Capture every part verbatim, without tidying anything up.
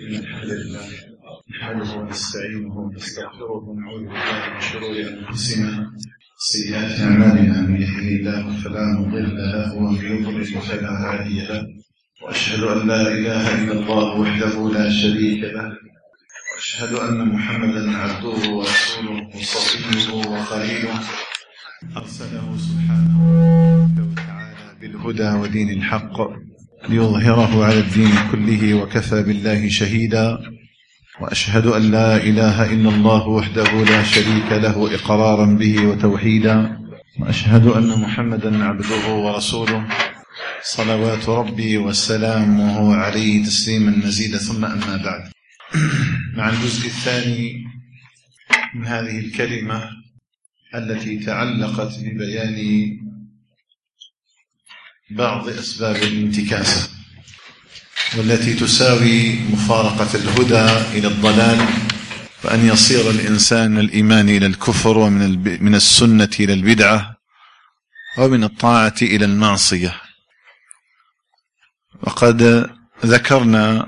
إن الحمد لله نحمده ونستعينه ونستغفره ونعوذ بالله من شرور أنفسنا وسيئات أعمالنا. من يهده الله فلا مضل له ومن يضلل فلا هادي له، وأشهد أن لا إله إلا الله وحده لا شريك له، وأشهد أن محمدا عبده ورسوله وصفيه وخليله أرسله سبحانه وتعالى بالهدى ودين الحق ليظهره على الدين كله، وكفى بالله شهيدا. وأشهد أن لا إله إلا الله وحده لا شريك له إقرارا به وتوحيدا، وأشهد أن محمدا عبده ورسوله صلوات ربي وسلامه عليه تسليما مزيدا. ثم أما بعد، مع الجزء الثاني من هذه الكلمة التي تعلقت ببيان بعض أسباب الانتكاسة، والتي تساوي مفارقة الهدى إلى الضلال، وأن يصير الإنسان من الإيمان إلى الكفر، ومن من السنة إلى البدعة، ومن الطاعة إلى المعصية. وقد ذكرنا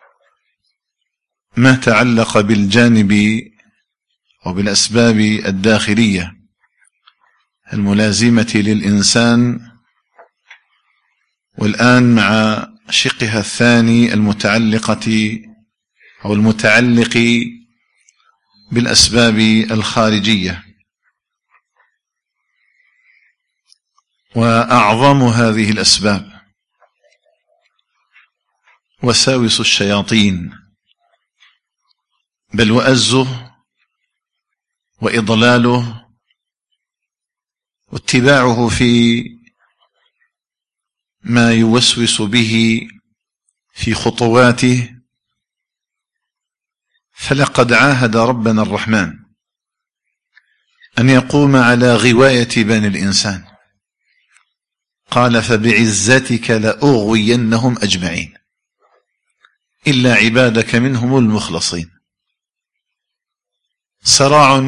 ما تعلق بالجانب أو بالأسباب الداخلية الملازمة للإنسان، والآن مع شقها الثاني المتعلقة أو المتعلق بالأسباب الخارجية. وأعظم هذه الأسباب وساوس الشياطين، بل وأزه وإضلاله واتباعه في ما يوسوس به في خطواته. فلقد عاهد ربنا الرحمن أن يقوم على غواية بني الإنسان، قال: فبعزتك لأغوينهم أجمعين إلا عبادك منهم المخلصين. صراع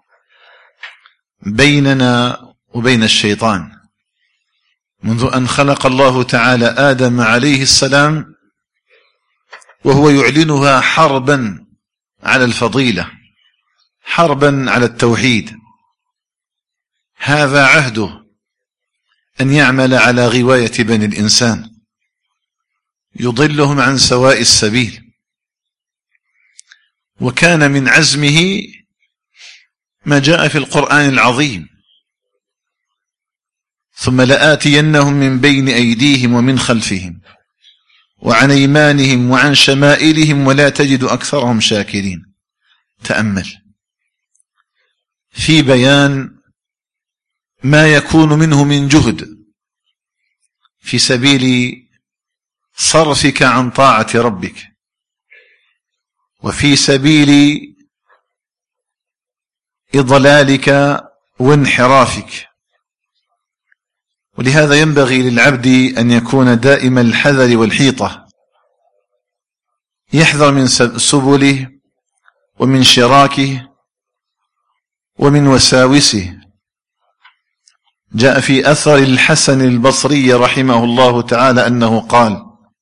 بيننا وبين الشيطان منذ أن خلق الله تعالى آدم عليه السلام، وهو يعلنها حربا على الفضيلة، حربا على التوحيد. هذا عهده أن يعمل على غواية بني الإنسان، يضلهم عن سواء السبيل. وكان من عزمه ما جاء في القرآن العظيم: ثم لآتينهم من بين أيديهم ومن خلفهم وعن أيمانهم وعن شمائلهم ولا تجد أكثرهم شاكرين. تأمل في بيان ما يكون منه من جهد في سبيل صرفك عن طاعة ربك، وفي سبيل إضلالك وانحرافك. ولهذا ينبغي للعبد أن يكون دائم الحذر والحيطة، يحذر من سبله ومن شراكه ومن وساوسه. جاء في أثر الحسن البصري رحمه الله تعالى أنه قال: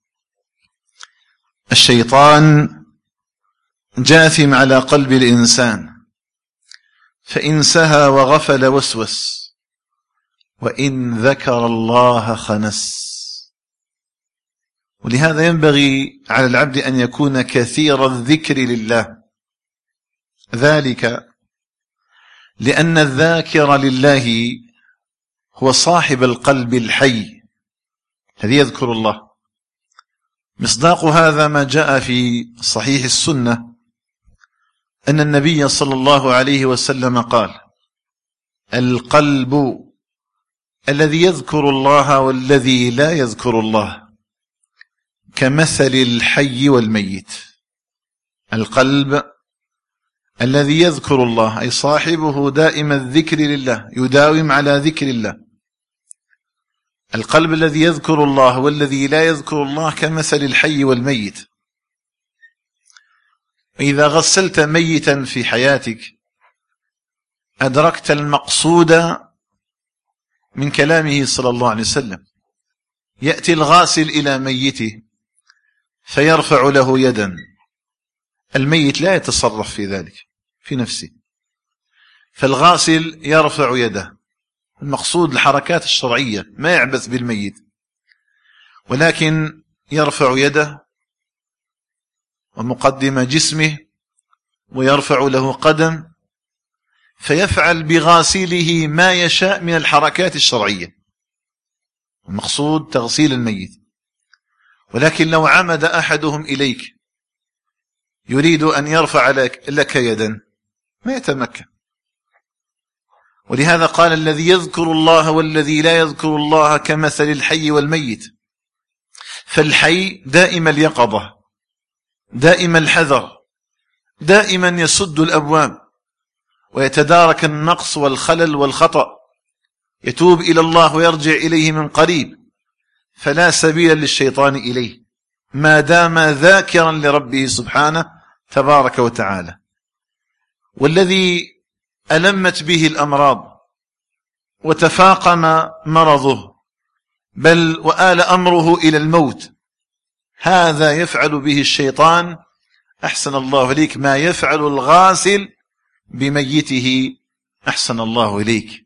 الشيطان جاثم على قلب الإنسان، فإن سهى وغفل وسوس، وإن ذكر الله خنس. ولهذا ينبغي على العبد أن يكون كثير الذكر لله، ذلك لأن الذاكر لله هو صاحب القلب الحي الذي يذكر الله. مصداق هذا ما جاء في صحيح السنة أن النبي صلى الله عليه وسلم قال: القلب الذي يذكر الله والذي لا يذكر الله كمثل الحي والميت. القلب الذي يذكر الله أي صاحبه دائم الذكر لله، يداوم على ذكر الله. القلب الذي يذكر الله والذي لا يذكر الله كمثل الحي والميت. إذا غسلت ميتا في حياتك أدركت المقصود من كلامه صلى الله عليه وسلم. يأتي الغاسل إلى ميته فيرفع له يدا الميت لا يتصرف في ذلك في نفسه، فالغاسل يرفع يده، المقصود الحركات الشرعية، ما يعبث بالميت، ولكن يرفع يده ومقدم جسمه ويرفع له قدم، فيفعل بغاسله ما يشاء من الحركات الشرعية، المقصود تغسيل الميت. ولكن لو عمد أحدهم إليك يريد أن يرفع لك, لك يدا ما يتمكن. ولهذا قال الذي يذكر الله والذي لا يذكر الله كمثل الحي والميت. فالحي دائما اليقظة، دائما الحذر، دائما يسد الأبواب ويتدارك النقص والخلل والخطأ، يتوب إلى الله ويرجع إليه من قريب، فلا سبيل للشيطان إليه ما دام ذاكرا لربه سبحانه تبارك وتعالى. والذي ألمت به الأمراض وتفاقم مرضه بل وآل أمره إلى الموت، هذا يفعل به الشيطان أحسن الله إليك ما يفعل الغاسل بميته أحسن الله إليك،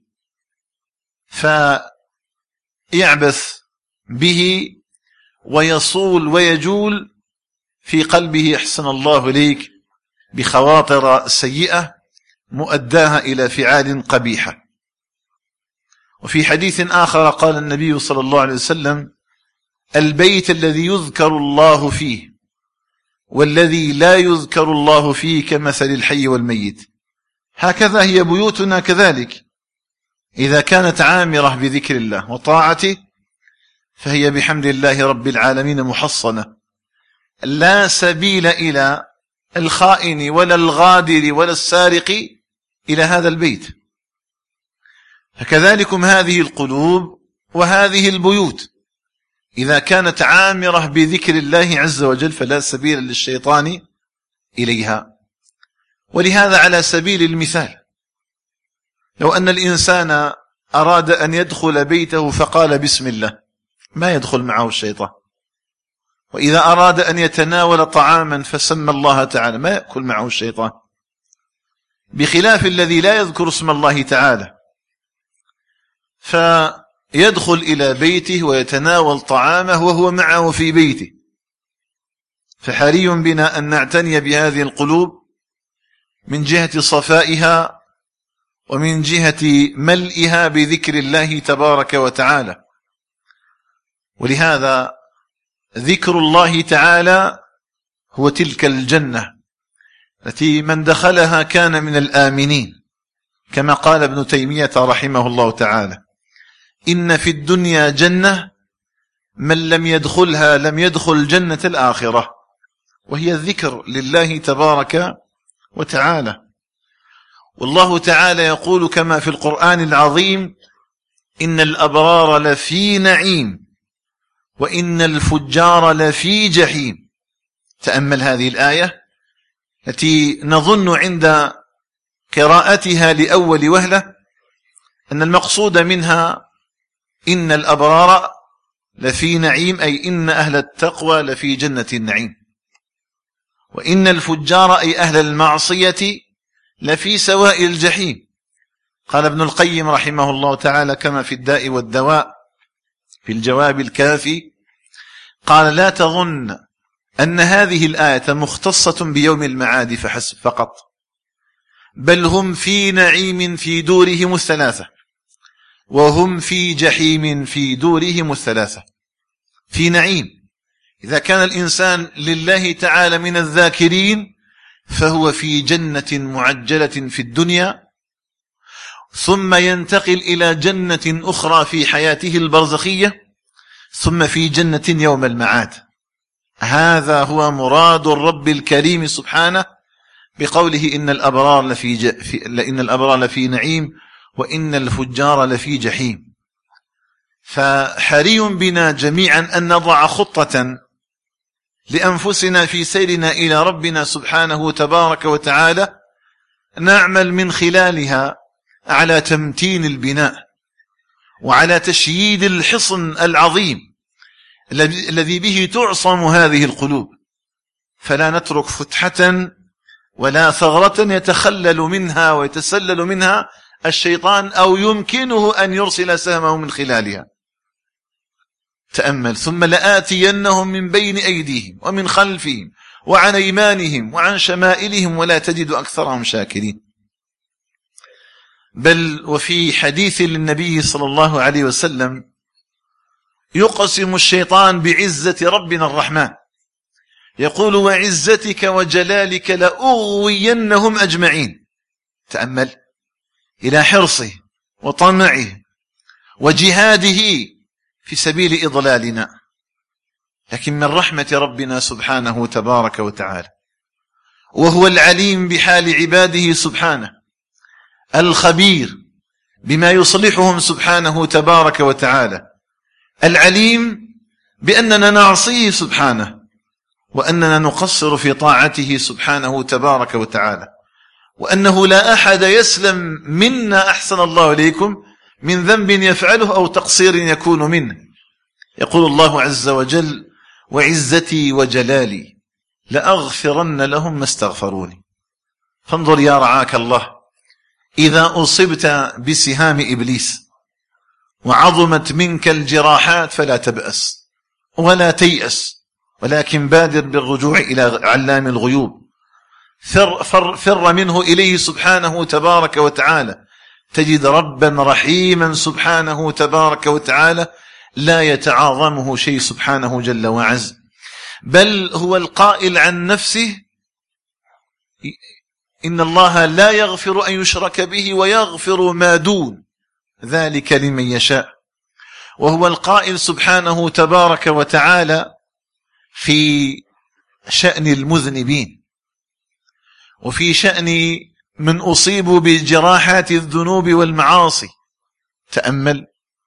فيعبث به ويصول ويجول في قلبه أحسن الله إليك بخواطر سيئة مؤداها إلى فعال قبيحة. وفي حديث آخر قال النبي صلى الله عليه وسلم: البيت الذي يذكر الله فيه والذي لا يذكر الله فيه كمثل الحي والميت. هكذا هي بيوتنا كذلك، إذا كانت عامرة بذكر الله وطاعته فهي بحمد الله رب العالمين محصنة، لا سبيل إلى الخائن ولا الغادر ولا السارق إلى هذا البيت. فكذلكم هذه القلوب وهذه البيوت إذا كانت عامرة بذكر الله عز وجل فلا سبيل للشيطان إليها. ولهذا على سبيل المثال، لو أن الإنسان أراد أن يدخل بيته فقال بسم الله ما يدخل معه الشيطان، وإذا أراد أن يتناول طعاما فسمى الله تعالى ما يأكل معه الشيطان، بخلاف الذي لا يذكر اسم الله تعالى فيدخل إلى بيته ويتناول طعامه وهو معه في بيته. فحري بنا أن نعتني بهذه القلوب من جهة صفائها ومن جهة ملئها بذكر الله تبارك وتعالى. ولهذا ذكر الله تعالى هو تلك الجنة التي من دخلها كان من الآمنين، كما قال ابن تيمية رحمه الله تعالى: إن في الدنيا جنة من لم يدخلها لم يدخل جنة الآخرة، وهي الذكر لله تبارك وتعالى. والله تعالى يقول كما في القرآن العظيم: إن الأبرار لفي نعيم وإن الفجار لفي جحيم. تأمل هذه الآية التي نظن عند قراءتها لأول وهلة أن المقصود منها إن الأبرار لفي نعيم، أي إن أهل التقوى لفي جنة النعيم، وإن الفجار أي أهل المعصية لفي سواء الجحيم. قال ابن القيم رحمه الله تعالى كما في الداء والدواء في الجواب الكافي، قال: لا تظن أن هذه الآية مختصة بيوم المعاد فحسب فقط، بل هم في نعيم في دورهم الثلاثة، وهم في جحيم في دورهم الثلاثة. في نعيم إذا كان الإنسان لله تعالى من الذاكرين فهو في جنة معجلة في الدنيا، ثم ينتقل إلى جنة أخرى في حياته البرزخية، ثم في جنة يوم المعاد. هذا هو مراد الرب الكريم سبحانه بقوله: إن الأبرار لفي, ج... في... إن الأبرار لفي نعيم وإن الفجار لفي جحيم. فحري بنا جميعا أن نضع خطة لأنفسنا في سيرنا إلى ربنا سبحانه تبارك وتعالى، نعمل من خلالها على تمتين البناء وعلى تشييد الحصن العظيم الذي به تعصم هذه القلوب، فلا نترك فتحة ولا ثغرة يتخلل منها ويتسلل منها الشيطان أو يمكنه أن يرسل سهمه من خلالها. تأمل: ثم لآتينهم من بين أيديهم ومن خلفهم وعن أيمانهم وعن شمائلهم ولا تجد أكثرهم شاكرين. بل وفي حديث للنبي صلى الله عليه وسلم يقسم الشيطان بعزة ربنا الرحمن، يقول: وعزتك وجلالك لأغوينهم أجمعين. تأمل إلى حرصه وطمعه وجهاده في سبيل إضلالنا. لكن من رحمة ربنا سبحانه تبارك وتعالى، وهو العليم بحال عباده سبحانه، الخبير بما يصلحهم سبحانه تبارك وتعالى، العليم بأننا نعصيه سبحانه وأننا نقصر في طاعته سبحانه تبارك وتعالى، وأنه لا أحد يسلم منا أحسن الله إليكم من ذنب يفعله أو تقصير يكون منه. يقول الله عز وجل: وعزتي وجلالي لأغفرن لهم ما استغفروني. فانظر يا رعاك الله، إذا أصبت بسهام إبليس وعظمت منك الجراحات فلا تبأس ولا تيأس، ولكن بادر بالرجوع إلى علام الغيوب، فر, فر, فر منه إليه سبحانه تبارك وتعالى، تجد ربا رحيما سبحانه تبارك وتعالى لا يتعاظمه شيء سبحانه جل وعز. بل هو القائل عن نفسه: إن الله لا يغفر أن يشرك به ويغفر ما دون ذلك لمن يشاء. وهو القائل سبحانه تبارك وتعالى في شأن المذنبين وفي شأن من أصيبوا بجراحات الذنوب والمعاصي. تأمل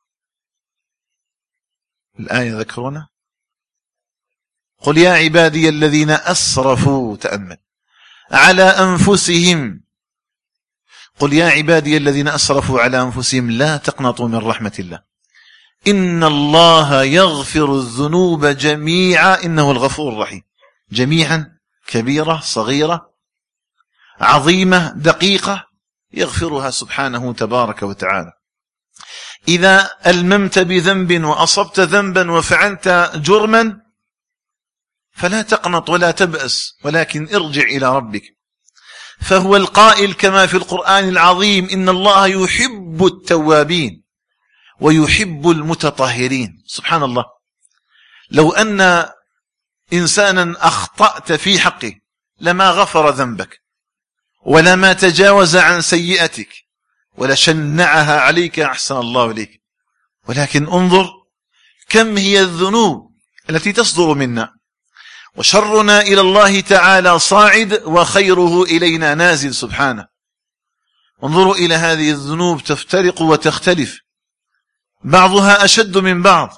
الآية ذكرنا: قل يا عبادي الذين أسرفوا، تأمل، على أنفسهم، قل يا عبادي الذين أسرفوا على أنفسهم لا تقنطوا من رحمة الله إن الله يغفر الذنوب جميعا إنه الغفور الرحيم. جميعا، كبيرة صغيرة عظيمة دقيقة، يغفرها سبحانه تبارك وتعالى. إذا ألممت بذنب وأصبت ذنبا وفعلت جرما فلا تقنط ولا تبأس، ولكن ارجع إلى ربك، فهو القائل كما في القرآن العظيم: إن الله يحب التوابين ويحب المتطهرين. سبحان الله، لو أن إنسانا أخطأت في حقه لما غفر ذنبك ولما تجاوز عن سيئتك ولشنعها عليك أحسن الله إليك، ولكن انظر كم هي الذنوب التي تصدر منا، وشرنا إلى الله تعالى صاعد وخيره إلينا نازل سبحانه. انظروا إلى هذه الذنوب تفترق وتختلف، بعضها أشد من بعض.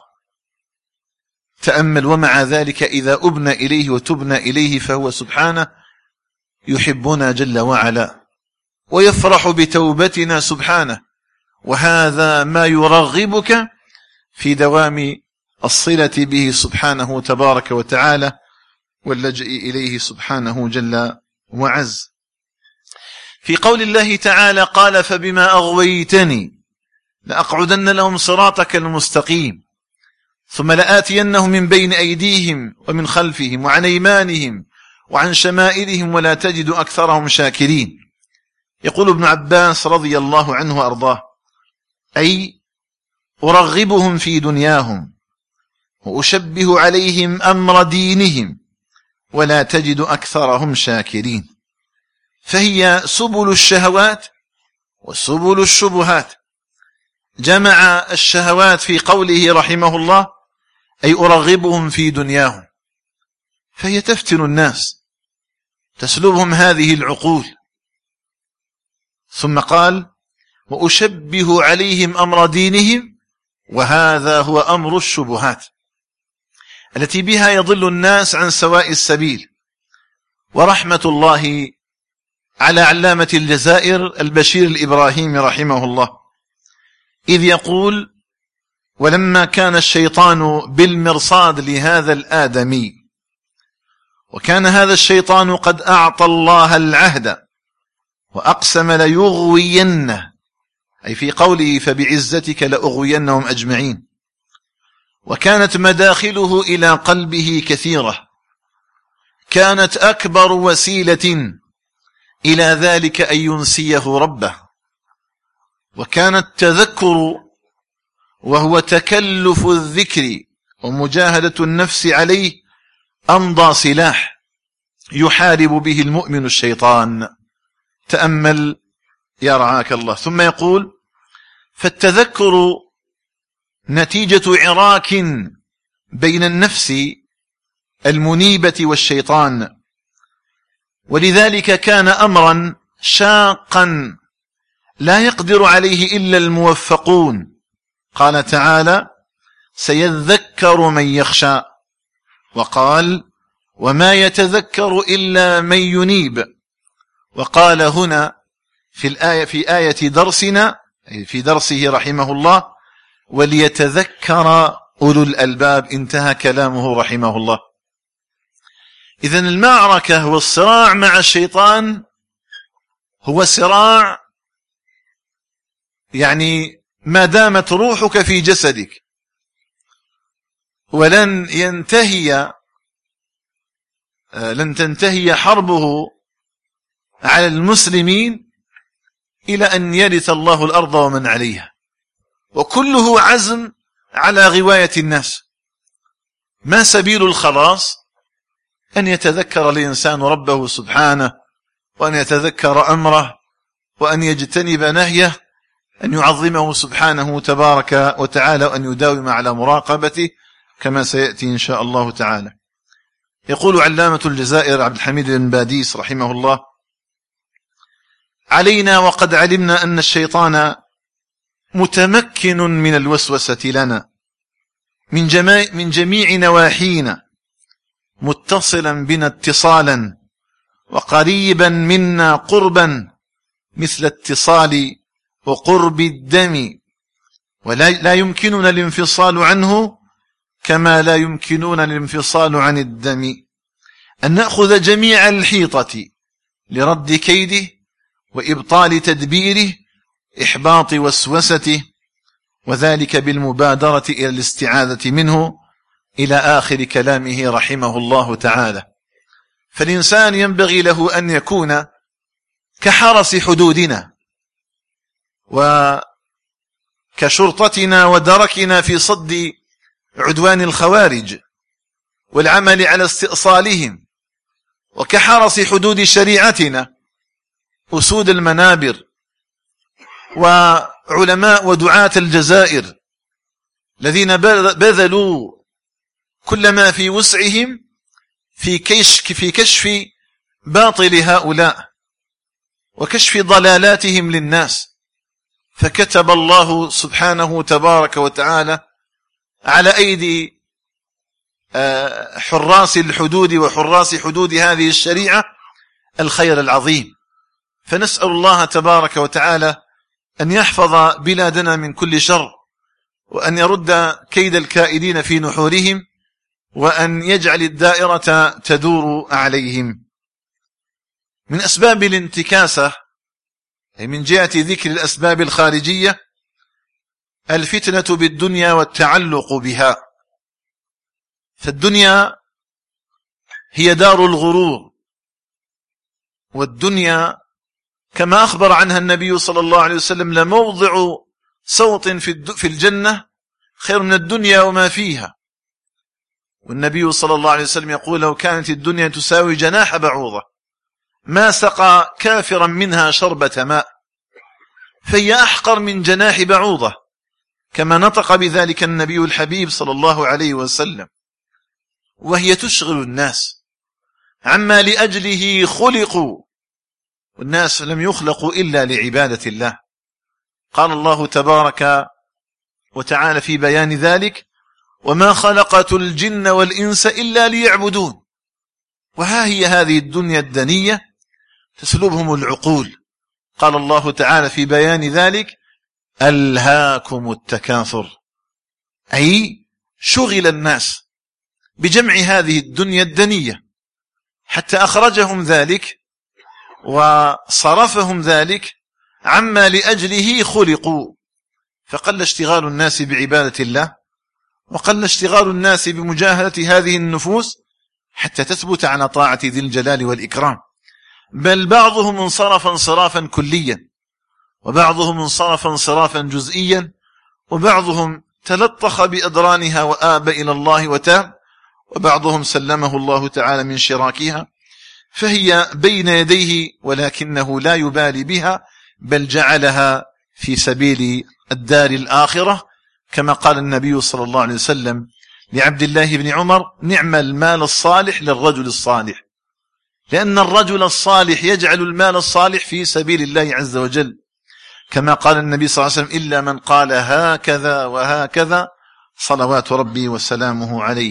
تأمل: ومع ذلك إذا أبنى إليه وتبنى إليه فهو سبحانه يحبنا جل وعلا ويفرح بتوبتنا سبحانه، وهذا ما يرغبك في دوام الصلة به سبحانه تبارك وتعالى واللجأ إليه سبحانه جل وعز. في قول الله تعالى قال: فبما أغويتني لأقعدن لهم صراطك المستقيم ثم لآتينهم من بين أيديهم ومن خلفهم وعن أيمانهم وعن شمائلهم ولا تجد أكثرهم شاكرين. يقول ابن عباس رضي الله عنه وأرضاه: أي أرغبهم في دنياهم وأشبه عليهم أمر دينهم ولا تجد أكثرهم شاكرين. فهي سبل الشهوات وسبل الشبهات. جمع الشهوات في قوله رحمه الله: أي أرغبهم في دنياهم، فهي تفتن الناس، تسلبهم هذه العقول. ثم قال: وأشبه عليهم أمر دينهم، وهذا هو أمر الشبهات التي بها يضل الناس عن سواء السبيل. ورحمة الله على علامة الجزائر البشير الإبراهيمي رحمه الله، إذ يقول: ولما كان الشيطان بالمرصاد لهذا الآدمي وكان هذا الشيطان قد أعطى الله العهد وأقسم ليغوينه، أي في قوله فبعزتك لأغوينهم أجمعين. وكانت مداخله إلى قلبه كثيرة، كانت أكبر وسيلة إلى ذلك أن ينسيه ربه. وكان التذكر وهو تكلف الذكر ومجاهدة النفس عليه أمضى سلاح يحارب به المؤمن الشيطان. تأمل يا رعاك الله. ثم يقول فالتذكر نتيجة عراك بين النفس المنيبة والشيطان، ولذلك كان أمرا شاقا لا يقدر عليه إلا الموفقون. قال تعالى سيذكر من يخشى، وقال وما يتذكر إلا من ينيب. وقال هنا في الآية في آية درسنا في درسه رحمه الله وليتذكر أولو الألباب، انتهى كلامه رحمه الله. إذن المعركة والصراع مع الشيطان هو صراع يعني ما دامت روحك في جسدك، ولن ينتهي لن تنتهي حربه على المسلمين إلى أن يرث الله الأرض ومن عليها، وكله عزم على غواية الناس. ما سبيل الخلاص؟ أن يتذكر الإنسان ربه سبحانه، وأن يتذكر أمره، وأن يجتنب نهيه، أن يعظمه سبحانه تبارك وتعالى، وأن يداوم على مراقبته كما سيأتي إن شاء الله تعالى. يقول علامة الجزائر عبد الحميد بن باديس رحمه الله علينا وقد علمنا أن الشيطان متمكن من الوسوسة لنا من جميع, من جميع نواحينا، متصلا بنا اتصالا وقريبا منا قربا مثل اتصال وقرب الدم، ولا لا يمكننا الانفصال عنه كما لا يمكننا الانفصال عن الدم. أن نأخذ جميع الحيطة لرد كيده وإبطال تدبيره، إحباط وسوسته، وذلك بالمبادرة إلى الاستعاذة منه، إلى آخر كلامه رحمه الله تعالى. فالإنسان ينبغي له أن يكون كحرس حدودنا وكشرطتنا ودركنا في صد عدوان الخوارج والعمل على استئصالهم، وكحرس حدود شريعتنا أسود المنابر وعلماء ودعاة الجزائر الذين بذلوا كل ما في وسعهم في كشف في كشف باطل هؤلاء وكشف ضلالاتهم للناس. فكتب الله سبحانه تبارك وتعالى على أيدي حراس الحدود وحراس حدود هذه الشريعة الخير العظيم. فنسأل الله تبارك وتعالى أن يحفظ بلادنا من كل شر، وأن يرد كيد الكائدين في نحورهم، وأن يجعل الدائرة تدور عليهم. من أسباب الانتكاسة من جهة ذكر الأسباب الخارجية الفتنة بالدنيا والتعلق بها. فالدنيا هي دار الغرور، والدنيا كما أخبر عنها النبي صلى الله عليه وسلم لموضع صوت في الجنة خير من الدنيا وما فيها. والنبي صلى الله عليه وسلم يقول لو كانت الدنيا تساوي جناح بعوضة ما سقى كافرا منها شربة ماء، فهي أحقر من جناح بعوضة، كما نطق بذلك النبي الحبيب صلى الله عليه وسلم. وهي تشغل الناس عما لأجله خلقوا، والناس لم يخلقوا إلا لعبادة الله. قال الله تبارك وتعالى في بيان ذلك وما خلقت الجن والإنس إلا ليعبدون. وها هي هذه الدنيا الدنية تسلبهم العقول. قال الله تعالى في بيان ذلك ألهاكم التكاثر، أي شغل الناس بجمع هذه الدنيا الدنية حتى أخرجهم ذلك وصرفهم ذلك عما لأجله خلقوا، فقل اشتغال الناس بعبادة الله، وقل اشتغال الناس بمجاهدة هذه النفوس حتى تثبت على طاعة ذي الجلال والإكرام، بل بعضهم انصرف انصرافا كليا، وبعضهم انصرف انصرافا جزئيا، وبعضهم تلطخ بأدرانها وآب إلى الله وتاب، وبعضهم سلمه الله تعالى من شراكها، فهي بين يديه ولكنه لا يبالي بها، بل جعلها في سبيل الدار الآخرة، كما قال النبي صلى الله عليه وسلم لعبد الله بن عمر: نعم المال الصالح للرجل الصالح، لأن الرجل الصالح يجعل المال الصالح في سبيل الله عز وجل، كما قال النبي صلى الله عليه وسلم: إلا من قال هكذا وهكذا صلوات ربي وسلامه عليه.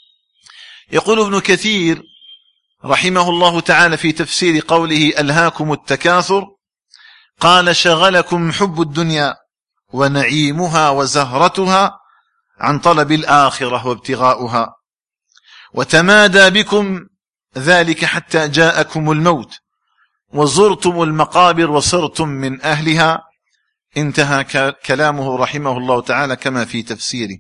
يقول ابن كثير رحمه الله تعالى في تفسير قوله: ألهاكم التكاثر، قال: شغلكم حب الدنيا ونعيمها وزهرتها عن طلب الآخرة وابتغاؤها، وتمادى بكم ذلك حتى جاءكم الموت، وزرتم المقابر وصرتم من أهلها. انتهى كلامه رحمه الله تعالى كما في تفسيره.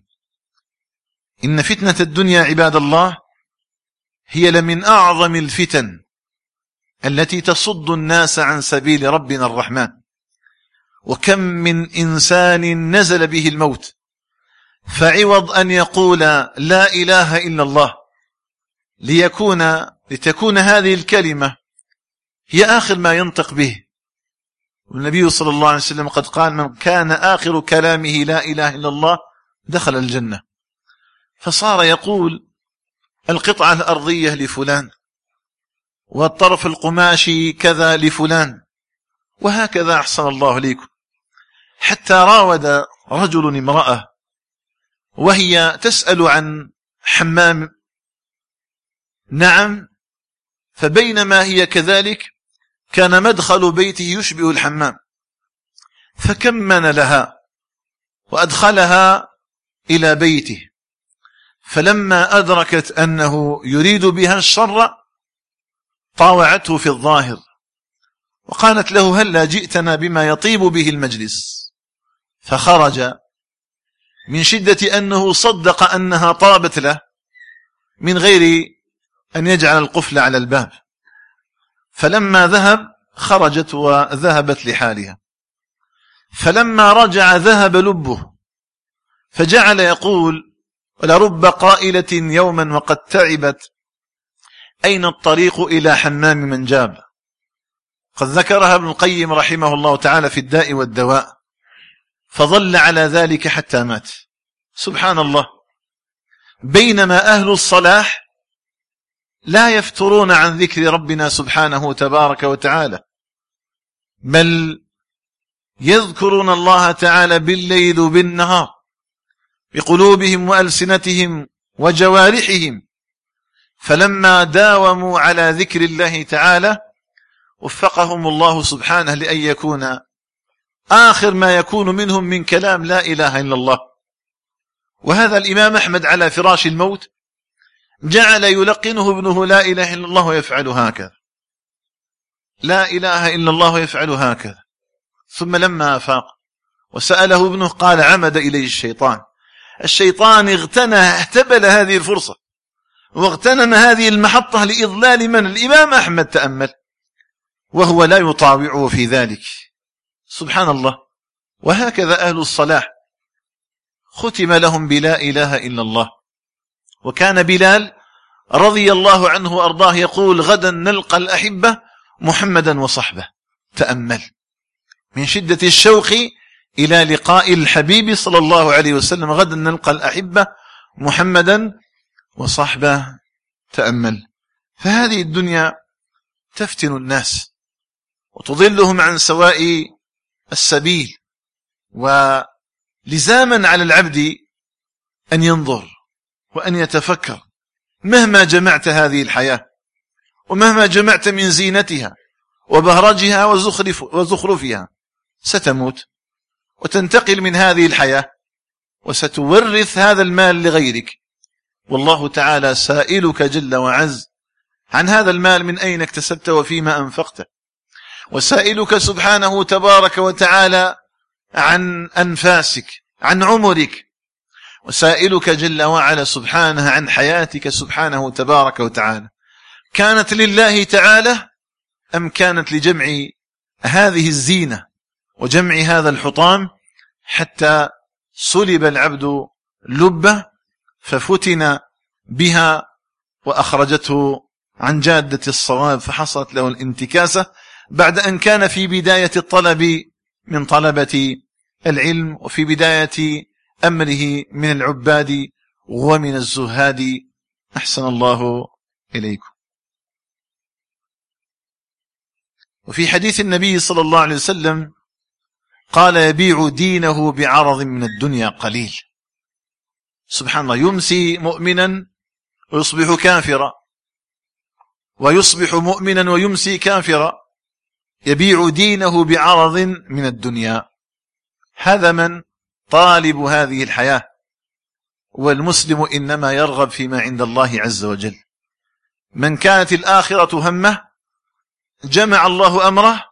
إن فتنة الدنيا عباد الله هي لمن أعظم الفتن التي تصد الناس عن سبيل ربنا الرحمن، وكم من إنسان نزل به الموت فعوض أن يقول لا إله إلا الله ليكون لتكون هذه الكلمة هي آخر ما ينطق به، والنبي صلى الله عليه وسلم قد قال: من كان آخر كلامه لا إله إلا الله دخل الجنة، فصار يقول القطعة الأرضية لفلان، والطرف القماشي كذا لفلان، وهكذا أحسن الله ليكم، حتى راود رجل امرأة وهي تسأل عن حمام، نعم، فبينما هي كذلك كان مدخل بيته يشبه الحمام، فكمن لها وأدخلها إلى بيته، فلما أدركت أنه يريد بها الشر طاوعته في الظاهر وقالت له: هلا جئتنا بما يطيب به المجلس، فخرج من شدة أنه صدق أنها طابت له من غير أن يجعل القفل على الباب، فلما ذهب خرجت وذهبت لحالها، فلما رجع ذهب لبه، فجعل يقول: ولرب قائلة يوما وقد تعبت أين الطريق إلى حمام من جاب. قد ذكرها ابن القيم رحمه الله تعالى في الداء والدواء، فظل على ذلك حتى مات. سبحان الله، بينما أهل الصلاح لا يفترون عن ذكر ربنا سبحانه تبارك وتعالى، بل يذكرون الله تعالى بالليل وبالنهار بقلوبهم وألسنتهم وجوارحهم، فلما داوموا على ذكر الله تعالى وفقهم الله سبحانه لأن يكون آخر ما يكون منهم من كلام لا إله إلا الله. وهذا الإمام أحمد على فراش الموت جعل يلقنه ابنه لا إله إلا الله ويفعل هكذا، لا إله إلا الله ويفعل هكذا. ثم لما أفاق وسأله ابنه قال: عمد إليه الشيطان. الشيطان اغتنى اهتبل هذه الفرصة واغتنم هذه المحطة لإضلال من؟ الإمام أحمد. تأمل، وهو لا يطاوعه في ذلك. سبحان الله. وهكذا أهل الصلاح ختم لهم بلا إله إلا الله. وكان بلال رضي الله عنه وأرضاه يقول: غدا نلقى الأحبة محمدا وصحبه. تأمل، من شدة الشوق إلى لقاء الحبيب صلى الله عليه وسلم، غدا نلقى الأحبة محمدا وصحبه. تأمل، فهذه الدنيا تفتن الناس وتضلهم عن سواء السبيل، ولزاما على العبد أن ينظر وأن يتفكر. مهما جمعت هذه الحياة ومهما جمعت من زينتها وبهرجها وزخرف وزخرفها ستموت وتنتقل من هذه الحياة وستورث هذا المال لغيرك، والله تعالى سائلك جل وعز عن هذا المال من أين اكتسبته وفيما أنفقته، وسائلك سبحانه تبارك وتعالى عن أنفاسك، عن عمرك، وسائلك جل وعلا سبحانه عن حياتك سبحانه تبارك وتعالى، كانت لله تعالى أم كانت لجمع هذه الزينة وجمع هذا الحطام حتى سلب العبد لبه ففتن بها وأخرجته عن جادة الصواب فحصلت له الانتكاسة بعد أن كان في بداية الطلب من طلبة العلم وفي بداية أمره من العباد ومن الزهاد. أحسن الله إليكم. وفي حديث النبي صلى الله عليه وسلم قال يبيع دينه بعرض من الدنيا قليل. سبحان الله، يمسي مؤمنا ويصبح كافرا، ويصبح مؤمنا ويمسي كافرا، يبيع دينه بعرض من الدنيا. هذا من طالب هذه الحياة، والمسلم إنما يرغب فيما عند الله عز وجل. من كانت الآخرة همه جمع الله أمره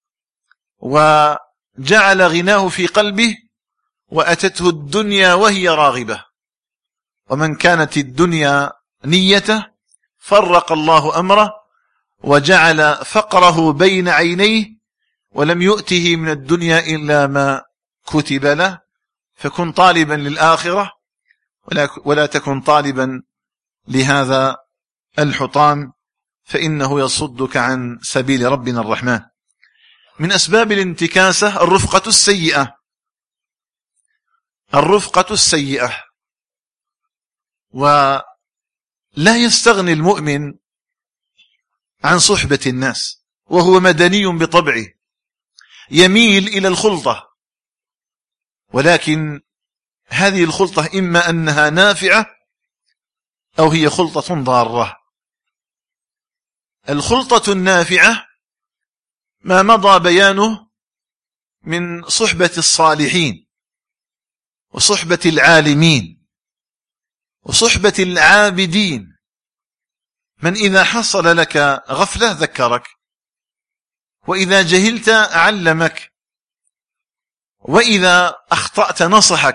وجعل غناه في قلبه وأتته الدنيا وهي راغبة. ومن كانت الدنيا نيته فرق الله أمره وجعل فقره بين عينيه ولم يؤته من الدنيا إلا ما كتب له. فكن طالبا للآخرة ولا, ولا تكن طالبا لهذا الحطام، فإنه يصدك عن سبيل ربنا الرحمن. من أسباب الانتكاسة الرفقة السيئة، الرفقة السيئة. ولا يستغني المؤمن عن صحبة الناس، وهو مدني بطبعه يميل إلى الخلطة، ولكن هذه الخلطة إما أنها نافعة أو هي خلطة ضارة. الخلطة النافعة ما مضى بيانه من صحبة الصالحين وصحبة العالمين وصحبة العابدين، من إذا حصل لك غفلة ذكرك، وإذا جهلت علمك، وإذا أخطأت نصحك،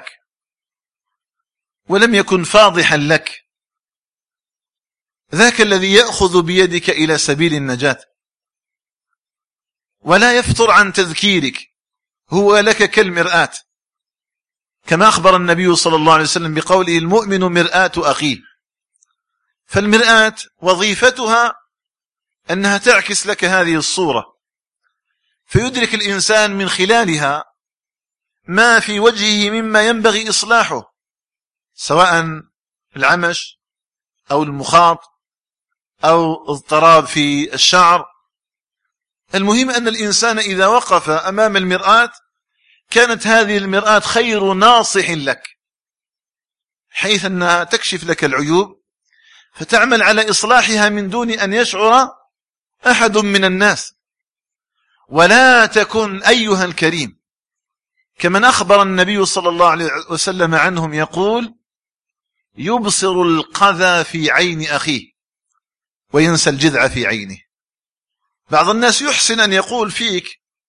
ولم يكن فاضحا لك. ذاك الذي يأخذ بيدك إلى سبيل النجاة ولا يفتر عن تذكيرك، هو لك كالمرآة، كما أخبر النبي صلى الله عليه وسلم بقوله المؤمن مرآة أخيه. فالمرآة وظيفتها أنها تعكس لك هذه الصورة، فيدرك الإنسان من خلالها ما في وجهه مما ينبغي إصلاحه، سواء العمش أو المخاط أو اضطراب في الشعر. المهم أن الإنسان إذا وقف أمام المرآة كانت هذه المرآة خير ناصح لك، حيث أنها تكشف لك العيوب فتعمل على إصلاحها من دون أن يشعر أحد من الناس. ولا تكن أيها الكريم كمن أخبر النبي صلى الله عليه وسلم عنهم يقول يبصر القذى في عين أخيه وينسى الجذع في عينه. بعض الناس يحسن أن يقول فيك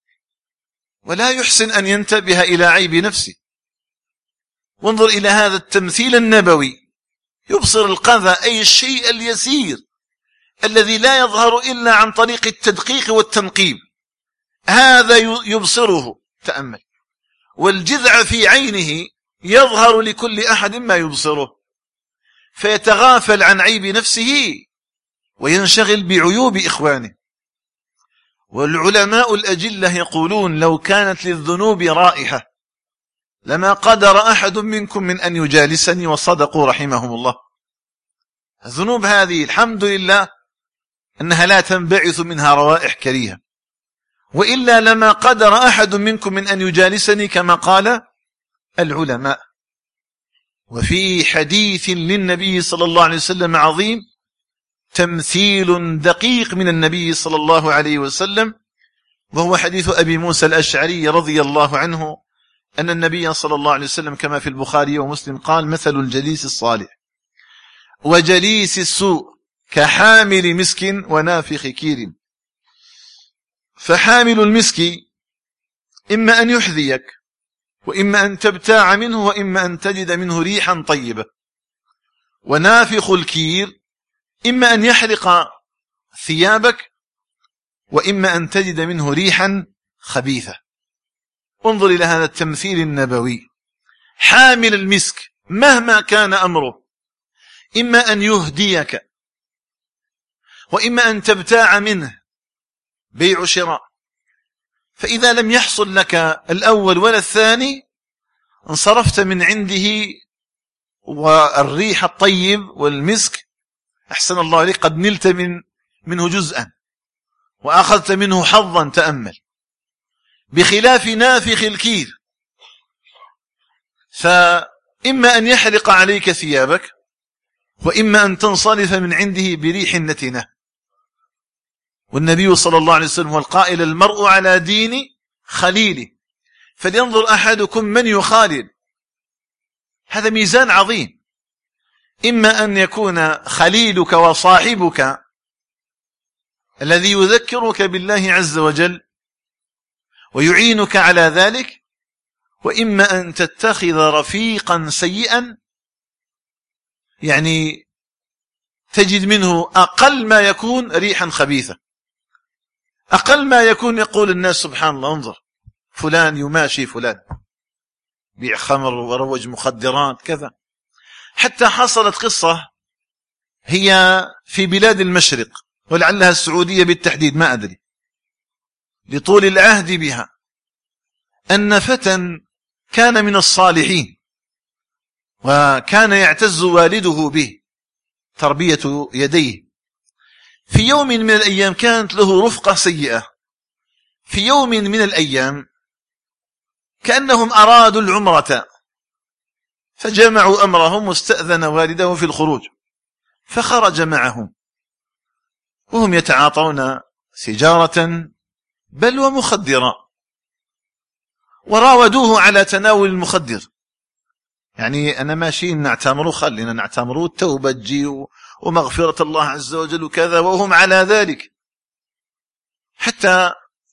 ولا يحسن أن ينتبه إلى عيب نفسه. وانظر إلى هذا التمثيل النبوي، يبصر القذى أي الشيء اليسير الذي لا يظهر إلا عن طريق التدقيق والتنقيب، هذا يبصره. تأمل. والجذع في عينه يظهر لكل أحد ما يبصره، فيتغافل عن عيب نفسه وينشغل بعيوب إخوانه. والعلماء الأجلة يقولون لو كانت للذنوب رائحة لما قدر أحد منكم من أن يجالسني، وصدقوا رحمهم الله. الذنوب هذه الحمد لله أنها لا تنبعث منها روائح كريهة، وإلا لما قدر أحد منكم من أن يجالسني كما قال العلماء. وفي حديث للنبي صلى الله عليه وسلم عظيم تمثيل دقيق من النبي صلى الله عليه وسلم، وهو حديث أبي موسى الأشعري رضي الله عنه أن النبي صلى الله عليه وسلم كما في البخاري ومسلم قال مثل الجليس الصالح وجليس السوء كحامل مسك ونافخ كير. فحامل المسك إما أن يحذيك، وإما أن تبتاع منه، وإما أن تجد منه ريحا طيبة. ونافخ الكير إما أن يحرق ثيابك، وإما أن تجد منه ريحا خبيثة. انظر إلى هذا التمثيل النبوي. حامل المسك مهما كان أمره إما أن يهديك، وإما أن تبتاع منه، بيع شراء. فإذا لم يحصل لك الأول ولا الثاني انصرفت من عنده، والريح الطيب والمسك أحسن الله عليك قد نلت من منه جزءا وأخذت منه حظا. تأمل. بخلاف نافخ الكير، فإما أن يحرق عليك ثيابك، وإما أن تنصرف من عنده بريح نتنة. والنبي صلى الله عليه وسلم هو القائل: المرء على دين خليله فلينظر أحدكم من يخالل. هذا ميزان عظيم. إما أن يكون خليلك وصاحبك الذي يذكرك بالله عز وجل ويعينك على ذلك، وإما أن تتخذ رفيقا سيئا، يعني تجد منه أقل ما يكون ريحا خبيثة. أقل ما يكون يقول الناس: سبحان الله، انظر فلان يماشي فلان، بيع خمر وروج مخدرات كذا. حتى حصلت قصة هي في بلاد المشرق، ولعلها السعودية بالتحديد، ما أدري لطول العهد بها، أن فتى كان من الصالحين وكان يعتز والده به تربية يديه. في يوم من الأيام كانت له رفقة سيئة. في يوم من الأيام كأنهم أرادوا العمرة، فجمعوا أمرهم واستأذن والده في الخروج، فخرج معهم وهم يتعاطون سجارة بل ومخدرا، وراودوه على تناول المخدر. يعني أنا ماشيين نعتمروا، خلينا نعتمروا، التوبة تجي ومغفرة الله عز وجل وكذا، وهم على ذلك. حتى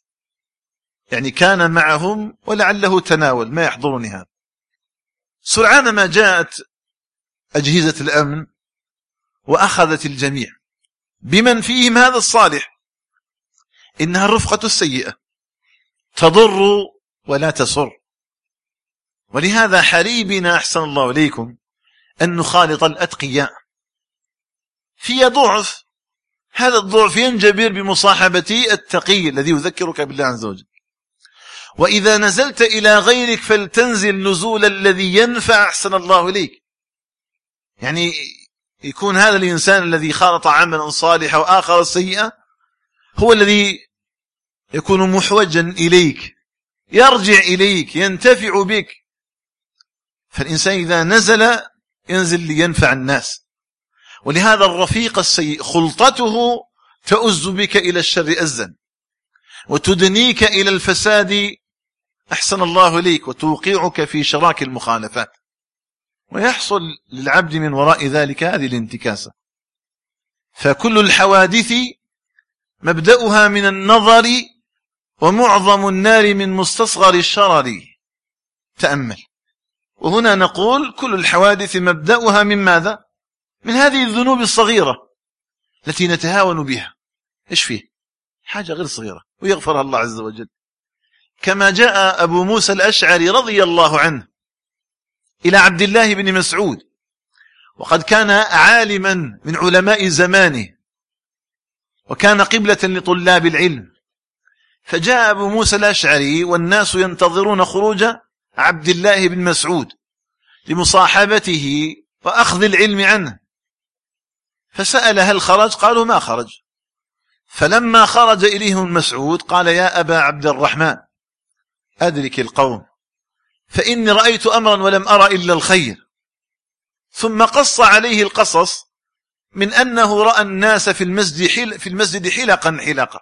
يعني كان معهم ولعله تناول، ما يحضرني هذا. سرعان ما جاءت أجهزة الأمن وأخذت الجميع بمن فيهم هذا الصالح. إنها الرفقة السيئة تضر ولا تسر. ولهذا حريبنا أحسن الله إليكم أن نخالط الأتقياء. في ضعف، هذا الضعف ينجبر بمصاحبة التقي الذي يذكرك بالله عز وجل. وإذا نزلت إلى غيرك فلتنزل نزول الذي ينفع أحسن الله إليك. يعني يكون هذا الإنسان الذي خالط عملا صالحا وآخر سيئا هو الذي يكون محوجا إليك، يرجع إليك، ينتفع بك. فالإنسان إذا نزل ينزل لينفع الناس. ولهذا الرفيق السيء خلطته تؤز بك إلى الشر أزا، وتدنيك إلى الفساد أحسن الله إليك، وتوقعك في شراك المخالفات. ويحصل للعبد من وراء ذلك هذه الانتكاسة. فكل الحوادث مبدأها من النظر، ومعظم النار من مستصغر الشرر. تأمل. وهنا نقول كل الحوادث مبدأها من ماذا؟ من هذه الذنوب الصغيرة التي نتهاون بها. إيش فيه؟ حاجة غير صغيرة ويغفرها الله عز وجل. كما جاء أبو موسى الأشعري رضي الله عنه إلى عبد الله بن مسعود، وقد كان عالما من علماء زمانه، وكان قبلة لطلاب العلم. فجاء أبو موسى الأشعري والناس ينتظرون خروج عبد الله بن مسعود لمصاحبته وأخذ العلم عنه، فسأل هل خرج؟ قالوا ما خرج. فلما خرج إليهم مسعود قال: يا أبا عبد الرحمن أدرك القوم، فإني رأيت أمرا ولم أرى إلا الخير. ثم قص عليه القصص من أنه رأى الناس في المسجد, حل في المسجد حلقا حلقا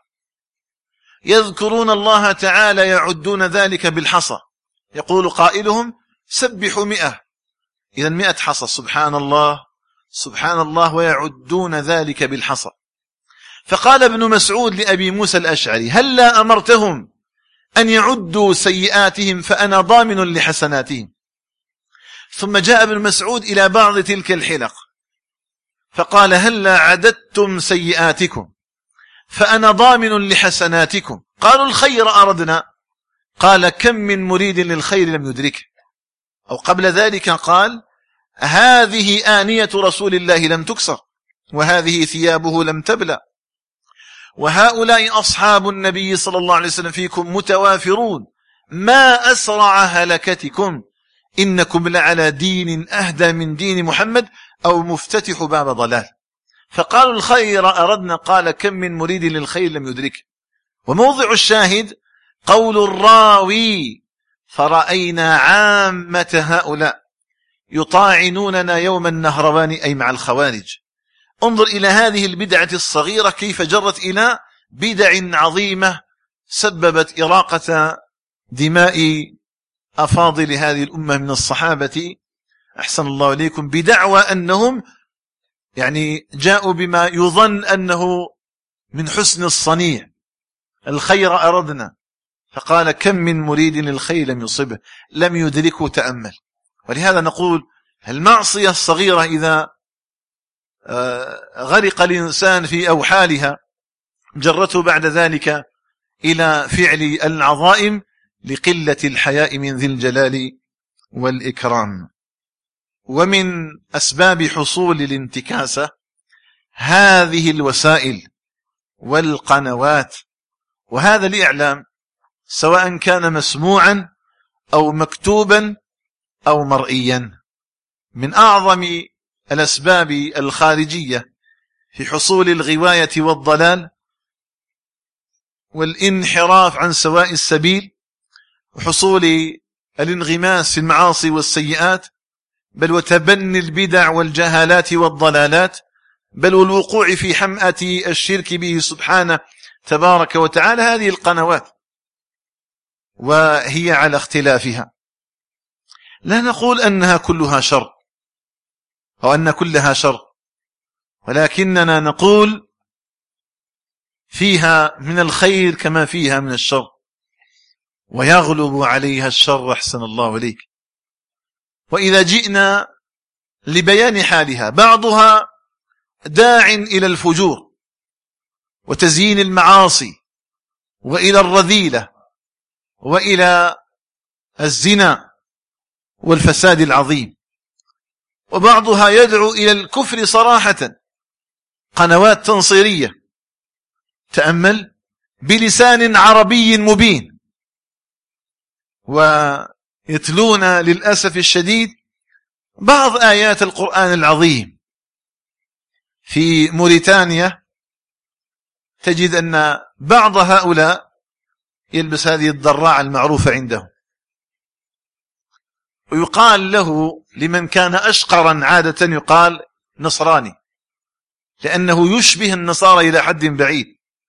يذكرون الله تعالى، يعدون ذلك بالحصى، يقول قائلهم: سبحوا مئة، إذا مئة حصى، سبحان الله سبحان الله، ويعدون ذلك بالحصى. فقال ابن مسعود لأبي موسى الأشعري: هل لا أمرتهم أن يعدوا سيئاتهم فأنا ضامن لحسناتهم؟ ثم جاء ابن مسعود إلى بعض تلك الحلق فقال: هل لا عددتم سيئاتكم فأنا ضامن لحسناتكم؟ قالوا: الخير أردنا. قال: كم من مريد للخير لم يدركه. أو قبل ذلك قال: هذه آنية رسول الله لم تكسر، وهذه ثيابه لم تبلى، وهؤلاء أصحاب النبي صلى الله عليه وسلم فيكم متوافرون، ما أسرع هلكتكم، إنكم لعلى دين أهدى من دين محمد أو مفتتح باب ضلال. فقالوا: الخير أردنا. قال: كم من مريد للخير لم يدرك. وموضع الشاهد قول الراوي: فرأينا عامة هؤلاء يطاعنوننا يوم النهروان، أي مع الخوارج. انظر إلى هذه البدعة الصغيرة كيف جرت إلى بدع عظيمة سببت إراقة دماء أفاضل هذه الأمة من الصحابة أحسن الله إليكم، بدعوى أنهم يعني جاءوا بما يظن أنه من حسن الصنيع. الخير أردنا. فقال: كم من مريد للخير لم يصبه، لم يدركه. تأمل. ولهذا نقول المعصية الصغيرة إذا غرق الإنسان في أوحالها جرته بعد ذلك إلى فعل العظائم لقلة الحياء من ذي الجلال والإكرام. ومن أسباب حصول الانتكاسة هذه الوسائل والقنوات، وهذا الإعلام سواء كان مسموعا أو مكتوبا أو مرئيا، من أعظم الأسباب الخارجية في حصول الغواية والضلال والانحراف عن سواء السبيل، وحصول الانغماس في المعاصي والسيئات، بل وتبني البدع والجهالات والضلالات، بل والوقوع في حمأة الشرك به سبحانه تبارك وتعالى. هذه القنوات وهي على اختلافها، لا نقول أنها كلها شر أو أن كلها شر، ولكننا نقول فيها من الخير كما فيها من الشر، ويغلب عليها الشر أحسن الله إليك. وإذا جئنا لبيان حالها، بعضها داع إلى الفجور وتزيين المعاصي وإلى الرذيلة وإلى الزنا والفساد العظيم، وبعضها يدعو إلى الكفر صراحة، قنوات تنصيرية. تأمل، بلسان عربي مبين، ويتلون للأسف الشديد بعض آيات القرآن العظيم. في موريتانيا تجد أن بعض هؤلاء يلبس هذه الضراعة المعروفة عندهم، ويقال له لمن كان أشقرا عادة يقال نصراني، لأنه يشبه النصارى إلى حد بعيد،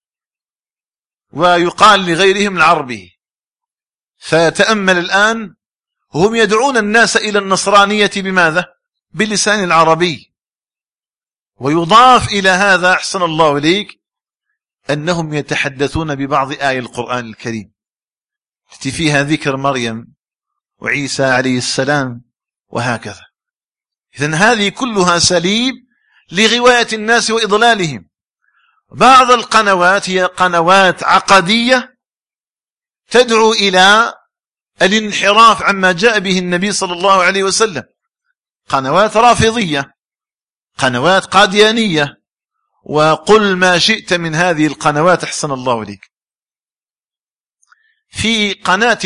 ويقال لغيرهم العربي. فتأمل الآن، هم يدعون الناس إلى النصرانية بماذا؟ باللسان العربي. ويضاف إلى هذا أحسن الله إليك أنهم يتحدثون ببعض آية القرآن الكريم التي فيها ذكر مريم وعيسى عليه السلام وهكذا. إذن هذه كلها سليب لغواية الناس وإضلالهم. بعض القنوات هي قنوات عقدية تدعو إلى الانحراف عما جاء به النبي صلى الله عليه وسلم، قنوات رافضية، قنوات قاديانية، وقل ما شئت من هذه القنوات أحسن الله إليك. في قناة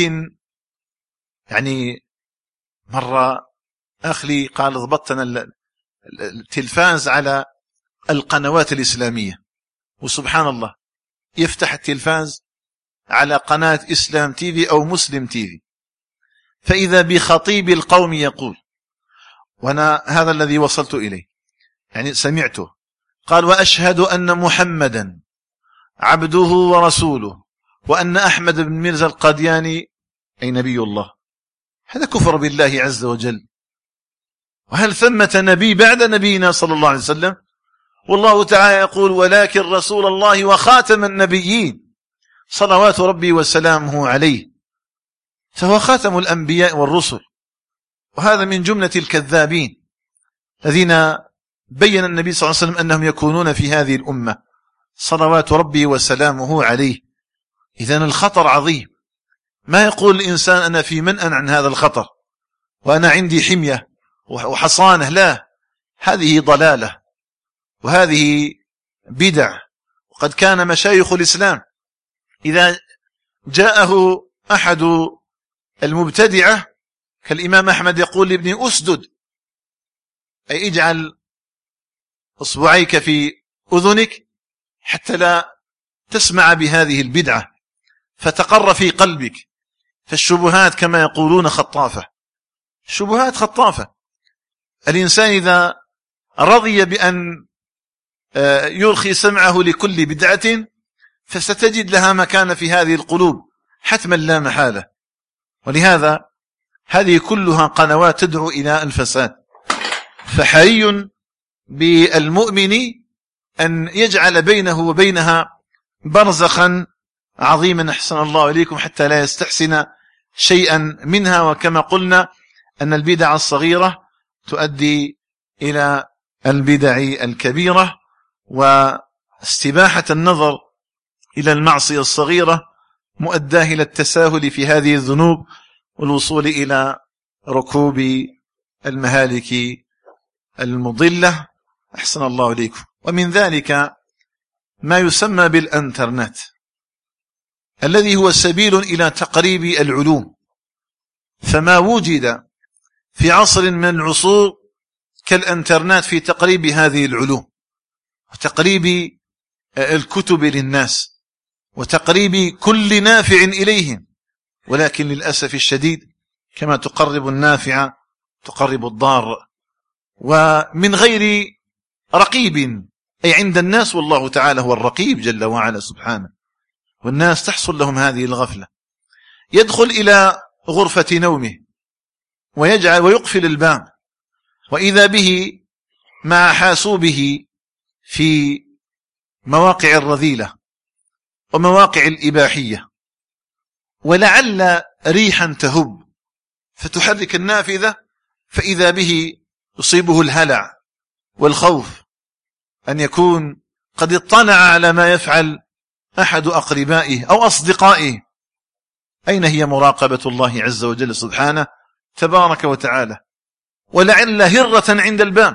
يعني مرة أخلي قال ضبطنا التلفاز على القنوات الإسلامية، وسبحان الله يفتح التلفاز على قناة إسلام تيفي أو مسلم تيفي، فإذا بخطيب القوم يقول، وأنا هذا الذي وصلت إليه يعني سمعته، قال: وأشهد أن محمدا عبده ورسوله، وأن أحمد بن ميرزا القادياني أي نبي الله. هذا كفر بالله عز وجل، وهل ثمة نبي بعد نبينا صلى الله عليه وسلم؟ والله تعالى يقول: ولكن رسول الله وخاتم النبيين صلوات ربي وسلامه عليه. فهو خاتم الأنبياء والرسل، وهذا من جملة الكذابين الذين بين النبي صلى الله عليه وسلم أنهم يكونون في هذه الأمة صلوات ربي وسلامه عليه. إذن الخطر عظيم. ما يقول الإنسان أنا في منأى عن هذا الخطر وأنا عندي حمية وحصانة، لا، هذه ضلالة وهذه بدع. وقد كان مشايخ الإسلام إذا جاءه أحد المبتدعة كالإمام أحمد يقول لابن أسدد، أي اجعل أصبعيك في أذنك حتى لا تسمع بهذه البدعة فتقر في قلبك، فالشبهات كما يقولون خطافة. الشبهات خطافة. الإنسان إذا رضي بأن يرخي سمعه لكل بدعة فستجد لها مكان في هذه القلوب حتما لا محالة. ولهذا هذه كلها قنوات تدعو إلى الفساد. فحري بالمؤمن أن يجعل بينه وبينها برزخا عظيما، أحسن الله إليكم، حتى لا يستحسن شيئا منها. وكما قلنا أن البدع الصغيرة تؤدي إلى البدع الكبيرة، واستباحة النظر إلى المعصية الصغيرة مؤداه إلى التساهل في هذه الذنوب والوصول إلى ركوب المهالك المضلة، أحسن الله إليكم. ومن ذلك ما يسمى بالإنترنت، الذي هو سبيل إلى تقريب العلوم. فما وجد في عصر من العصور كالإنترنت في تقريب هذه العلوم وتقريب الكتب للناس وتقريب كل نافع إليهم. ولكن للأسف الشديد كما تقرب النافع تقرب الضار، ومن غير رقيب، أي عند الناس، والله تعالى هو الرقيب جل وعلا سبحانه، والناس تحصل لهم هذه الغفلة. يدخل إلى غرفة نومه ويجعل ويقفل الباب، وإذا به مع حاسوبه في مواقع الرذيلة ومواقع الإباحية، ولعل ريحا تهب فتحرك النافذة، فإذا به يصيبه الهلع والخوف أن يكون قد اطلع على ما يفعل أحد أقربائه أو أصدقائه. أين هي مراقبة الله عز وجل سبحانه تبارك وتعالى؟ ولعل هرة عند الباب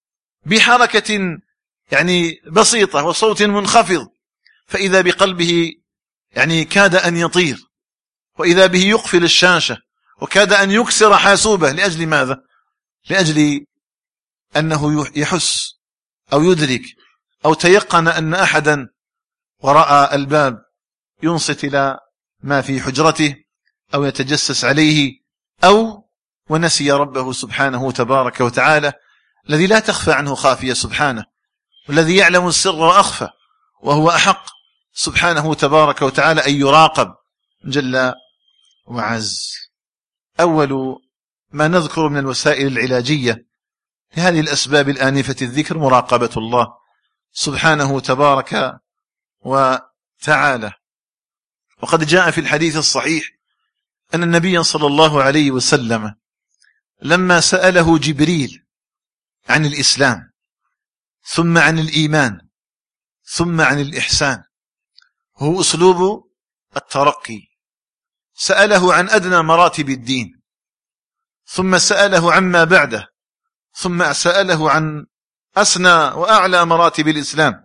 بحركة يعني بسيطة وصوت منخفض، فإذا بقلبه يعني كاد أن يطير، وإذا به يقفل الشاشة وكاد أن يكسر حاسوبه. لأجل ماذا؟ لأجل أنه يحس أو يدرك أو تيقن أن أحدا وراء الباب ينصت إلى ما في حجرته أو يتجسس عليه، أو ونسي ربه سبحانه تبارك وتعالى الذي لا تخفى عنه خافية سبحانه، والذي يعلم السر وأخفى، وهو أحق سبحانه تبارك وتعالى أن يراقب جل وعز. أول ما نذكر من الوسائل العلاجية لهذه الأسباب الآنفة الذكر مراقبة الله سبحانه تبارك وتعالى. وقد جاء في الحديث الصحيح أن النبي صلى الله عليه وسلم لما سأله جبريل عن الإسلام ثم عن الإيمان ثم عن الإحسان، هو أسلوب الترقي، سأله عن أدنى مراتب الدين، ثم سأله عما بعده، ثم سأله عن أسنى وأعلى مراتب الإسلام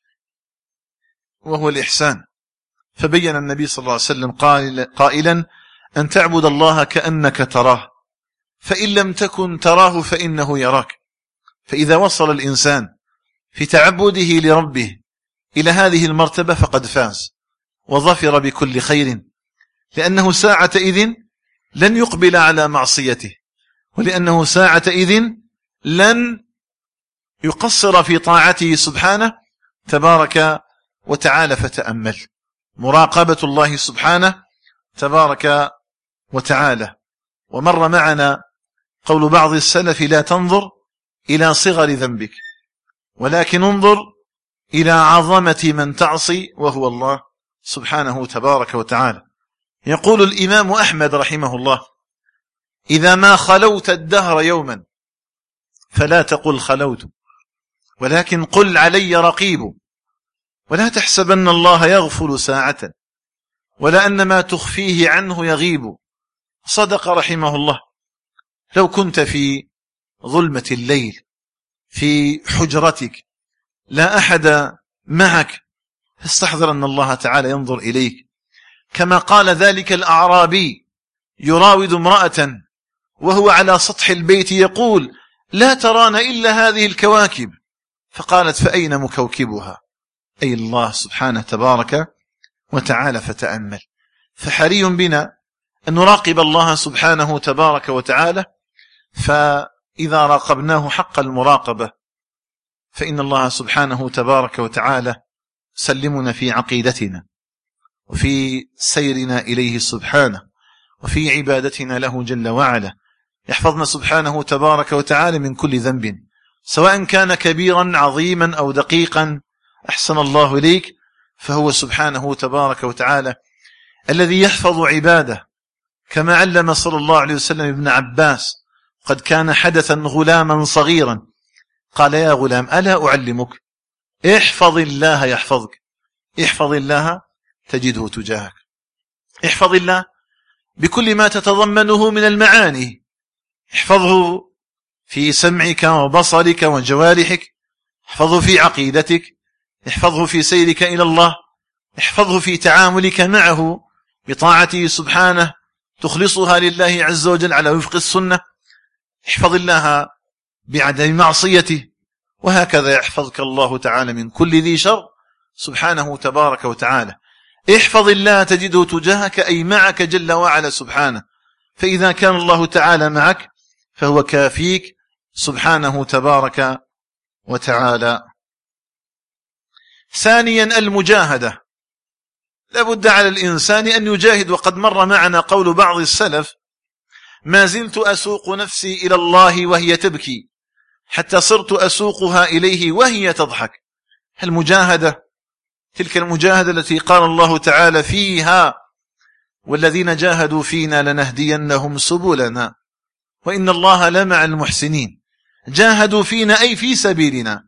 وهو الإحسان. فبين النبي صلى الله عليه وسلم قائلا: أن تعبد الله كأنك تراه، فإن لم تكن تراه فإنه يراك. فإذا وصل الإنسان في تعبده لربه إلى هذه المرتبة فقد فاز وظفر بكل خير، لأنه ساعة إذن لن يقبل على معصيته، ولأنه ساعة إذن لن يقصر في طاعته سبحانه تبارك وتعالى. فتأمل مراقبة الله سبحانه تبارك وتعالى. ومر معنا قول بعض السلف: لا تنظر إلى صغر ذنبك، ولكن انظر إلى عظمة من تعصي وهو الله سبحانه تبارك وتعالى. يقول الإمام أحمد رحمه الله: إذا ما خلوت الدهر يوما فلا تقل خلوت، ولكن قل علي رقيب، ولا تحسبن الله يغفل ساعة، ولا أن ما تخفيه عنه يغيب. صدق رحمه الله. لو كنت في ظلمة الليل في حجرتك لا أحد معك، فاستحضر أن الله تعالى ينظر إليك، كما قال ذلك الأعرابي يراود امرأة وهو على سطح البيت يقول: لا تران إلا هذه الكواكب، فقالت: فأين مكوكبها؟ أي الله سبحانه تبارك وتعالى. فتأمل. فحري بنا أن نراقب الله سبحانه تبارك وتعالى، فإذا راقبناه حق المراقبة فإن الله سبحانه تبارك وتعالى سلمنا في عقيدتنا وفي سيرنا إليه سبحانه وفي عبادتنا له جل وعلا. يحفظنا سبحانه تبارك وتعالى من كل ذنب، سواء كان كبيرا عظيما أو دقيقا. أحسن الله إليك. فهو سبحانه تبارك وتعالى الذي يحفظ عباده، كما علم صلى الله عليه وسلم ابن عباس: قد كان حدثا غلاما صغيرا قال: يا غلام ألا أعلمك؟ احفظ الله يحفظك، احفظ الله تجده تجاهك. احفظ الله بكل ما تتضمنه من المعاني، احفظه في سمعك وبصرك وجوارحك، احفظه في عقيدتك، احفظه في سيرك إلى الله، احفظه في تعاملك معه بطاعته سبحانه تخلصها لله عز وجل على وفق السنة. احفظ الله بعدم معصيته، وهكذا يحفظك الله تعالى من كل ذي شر سبحانه تبارك وتعالى. احفظ الله تجده تجاهك، أي معك جل وعلا سبحانه. فإذا كان الله تعالى معك فهو كافيك سبحانه تبارك وتعالى. ثانيا المجاهدة. لابد على الإنسان أن يجاهد، وقد مر معنا قول بعض السلف: ما زلت أسوق نفسي إلى الله وهي تبكي حتى صرت أسوقها إليه وهي تضحك. المجاهدة تلك المجاهدة التي قال الله تعالى فيها: والذين جاهدوا فينا لنهدينهم سبلنا وإن الله لمع المحسنين. جاهدوا فينا أي في سبيلنا.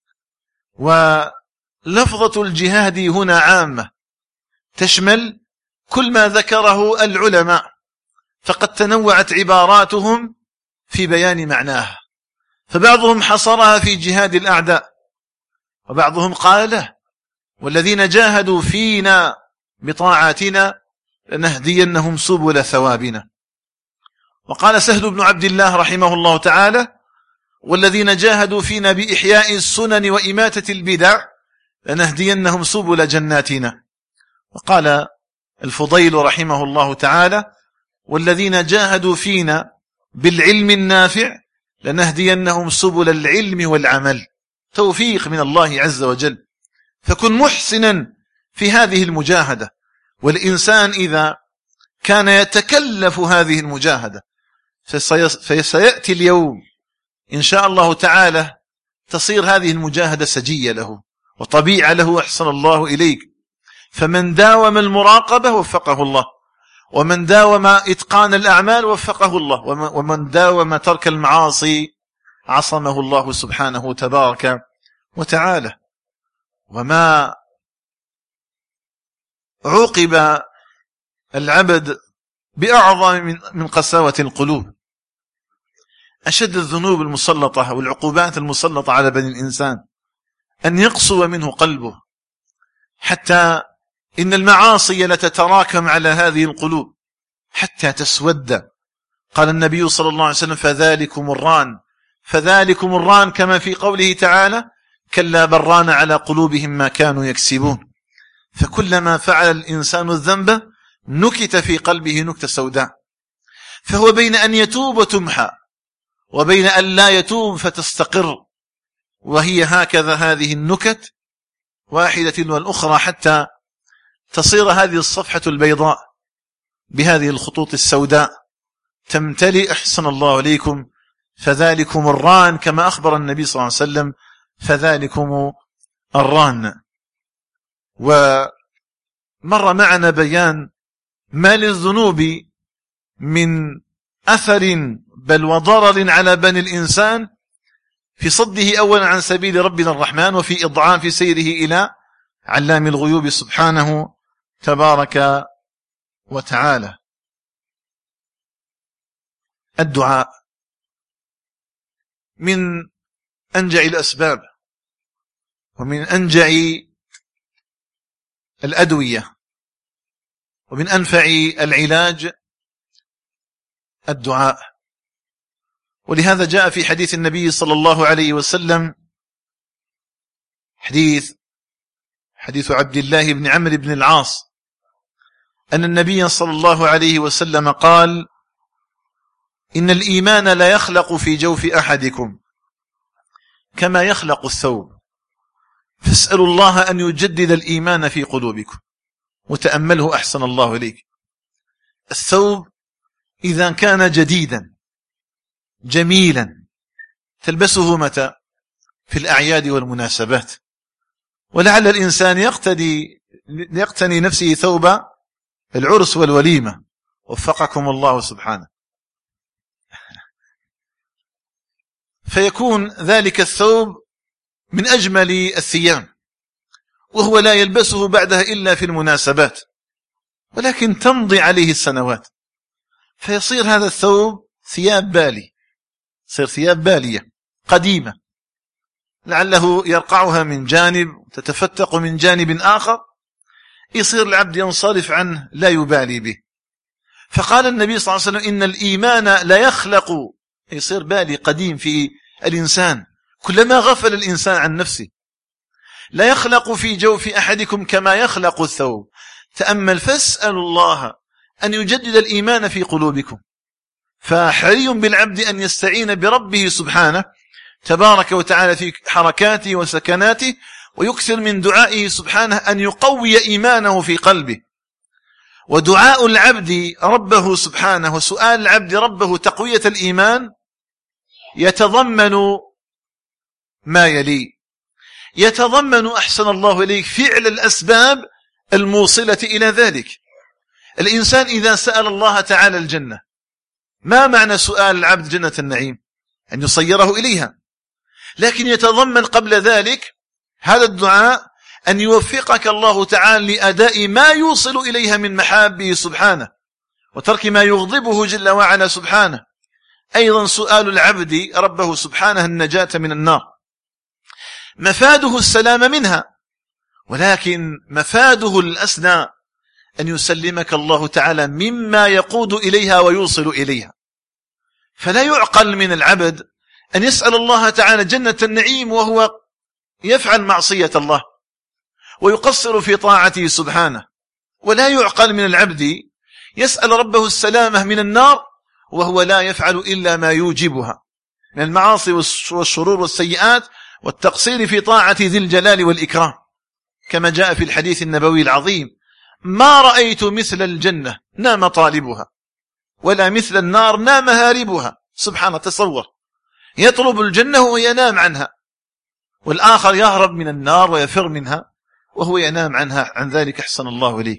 ولفظة الجهاد هنا عامة، تشمل كل ما ذكره العلماء، فقد تنوعت عباراتهم في بيان معناها، فبعضهم حصرها في جهاد الأعداء، وبعضهم قال له: والذين جاهدوا فينا بطاعاتنا لنهدينهم سبل ثوابنا. وقال سهل بن عبد الله رحمه الله تعالى: والذين جاهدوا فينا بإحياء السنن وإماتة البدع لنهدينهم سبل جناتنا. وقال الفضيل رحمه الله تعالى: والذين جاهدوا فينا بالعلم النافع لنهدينهم سبل العلم والعمل. توفيق من الله عز وجل. فكن محسنا في هذه المجاهدة. والإنسان إذا كان يتكلف هذه المجاهدة فسيأتي اليوم إن شاء الله تعالى تصير هذه المجاهدة سجية له وطبيعة له. أحسن الله إليك. فمن داوم المراقبة وفقه الله، ومن داوم إتقان الأعمال وفقه الله، ومن داوم ترك المعاصي عصمه الله سبحانه تبارك وتعالى. وما عوقب العبد بأعظم من قساوة القلوب. أشد الذنوب المسلطة والعقوبات المسلطة على بني الإنسان أن يقسو منه قلبه، حتى إن المعاصي لتتراكم على هذه القلوب حتى تسود. قال النبي صلى الله عليه وسلم: فذلكم الران فذلكم الران، كما في قوله تعالى: كلا بران على قلوبهم ما كانوا يكسبون. فكلما فعل الإنسان الذنب نكت في قلبه نكتة سوداء، فهو بين أن يتوب وتمحى وبين أن لا يتوب فتستقر، وهي هكذا هذه النكت واحدة والأخرى حتى تصير هذه الصفحة البيضاء بهذه الخطوط السوداء تمتلئ أحسن الله عليكم فذلكم الران، كما أخبر النبي صلى الله عليه وسلم فذلكم الران. ومر معنا بيان ما للذنوب من أثر بل وضرر على بني الإنسان في صده أولا عن سبيل ربنا الرحمن، وفي إضعاف سيره إلى علام الغيوب سبحانه تبارك وتعالى. الدعاء من أنجع الأسباب ومن أنجع الأدوية ومن أنفع العلاج الدعاء. ولهذا جاء في حديث النبي صلى الله عليه وسلم، حديث حديث عبد الله بن عمرو بن العاص، أن النبي صلى الله عليه وسلم قال: إن الإيمان لا يخلق في جوف أحدكم كما يخلق الثوب، فاسألوا الله أن يجدد الإيمان في قلوبكم. وتأمله أحسن الله إليك، الثوب إذا كان جديدا جميلا تلبسه متى؟ في الأعياد والمناسبات. ولعل الإنسان يقتدي يقتني نفسه ثوب العرس والوليمة، وفقكم الله سبحانه، فيكون ذلك الثوب من أجمل الثياب، وهو لا يلبسه بعدها إلا في المناسبات، ولكن تمضي عليه السنوات فيصير هذا الثوب ثياب بالي، يصير ثياب بالية قديمة، لعله يرقعها من جانب تتفتق من جانب آخر، يصير العبد ينصرف عنه لا يبالي به. فقال النبي صلى الله عليه وسلم: إن الإيمان لا يخلق، يصير بالي قديم في الإنسان كلما غفل الإنسان عن نفسه، لا يخلق في جوف أحدكم كما يخلق الثوب. تأمل، فاسألوا الله أن يجدد الإيمان في قلوبكم. فحري بالعبد أن يستعين بربه سبحانه تبارك وتعالى في حركاته وسكناته، ويكثر من دعائه سبحانه أن يقوي إيمانه في قلبه. ودعاء العبد ربه سبحانه وسؤال العبد ربه تقوية الإيمان يتضمن ما يلي: يتضمن أحسن الله إليك فعل الأسباب الموصلة إلى ذلك. الإنسان إذا سأل الله تعالى الجنة، ما معنى سؤال العبد جنة النعيم؟ أن يصيره إليها، لكن يتضمن قبل ذلك هذا الدعاء أن يوفقك الله تعالى لأداء ما يوصل إليها من محابه سبحانه، وترك ما يغضبه جل وعلا سبحانه. أيضا سؤال العبد ربه سبحانه النجاة من النار، مفاده السلام منها، ولكن مفاده الأسنى أن يسلمك الله تعالى مما يقود إليها ويوصل إليها. فلا يعقل من العبد أن يسأل الله تعالى جنة النعيم وهو يفعل معصية الله ويقصر في طاعته سبحانه، ولا يعقل من العبد يسأل ربه السلامة من النار وهو لا يفعل إلا ما يوجبها من المعاصي والشرور والسيئات والتقصير في طاعة ذي الجلال والإكرام، كما جاء في الحديث النبوي العظيم: ما رأيت مثل الجنة نام طالبها ولا مثل النار نام هاربها. سبحانه، تصور، يطلب الجنة وهو ينام عنها، والآخر يهرب من النار ويفر منها وهو ينام عنها. عن ذلك أحسن الله إليك.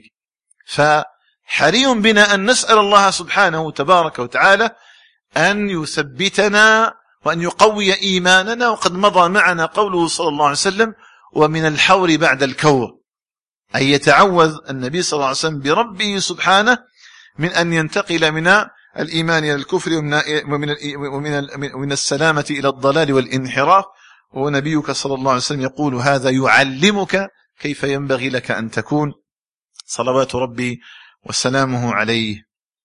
فحري بنا أن نسأل الله سبحانه تبارك وتعالى أن يثبتنا وأن يقوي إيماننا. وقد مضى معنا قوله صلى الله عليه وسلم: ومن الحور بعد الكور، أي يتعوذ النبي صلى الله عليه وسلم بربه سبحانه من أن ينتقل من الإيمان إلى الكفر ومن ومن السلامة إلى الضلال والانحراف. ونبيك صلى الله عليه وسلم يقول: هذا يعلمك كيف ينبغي لك أن تكون، صلوات ربي وسلامه عليه.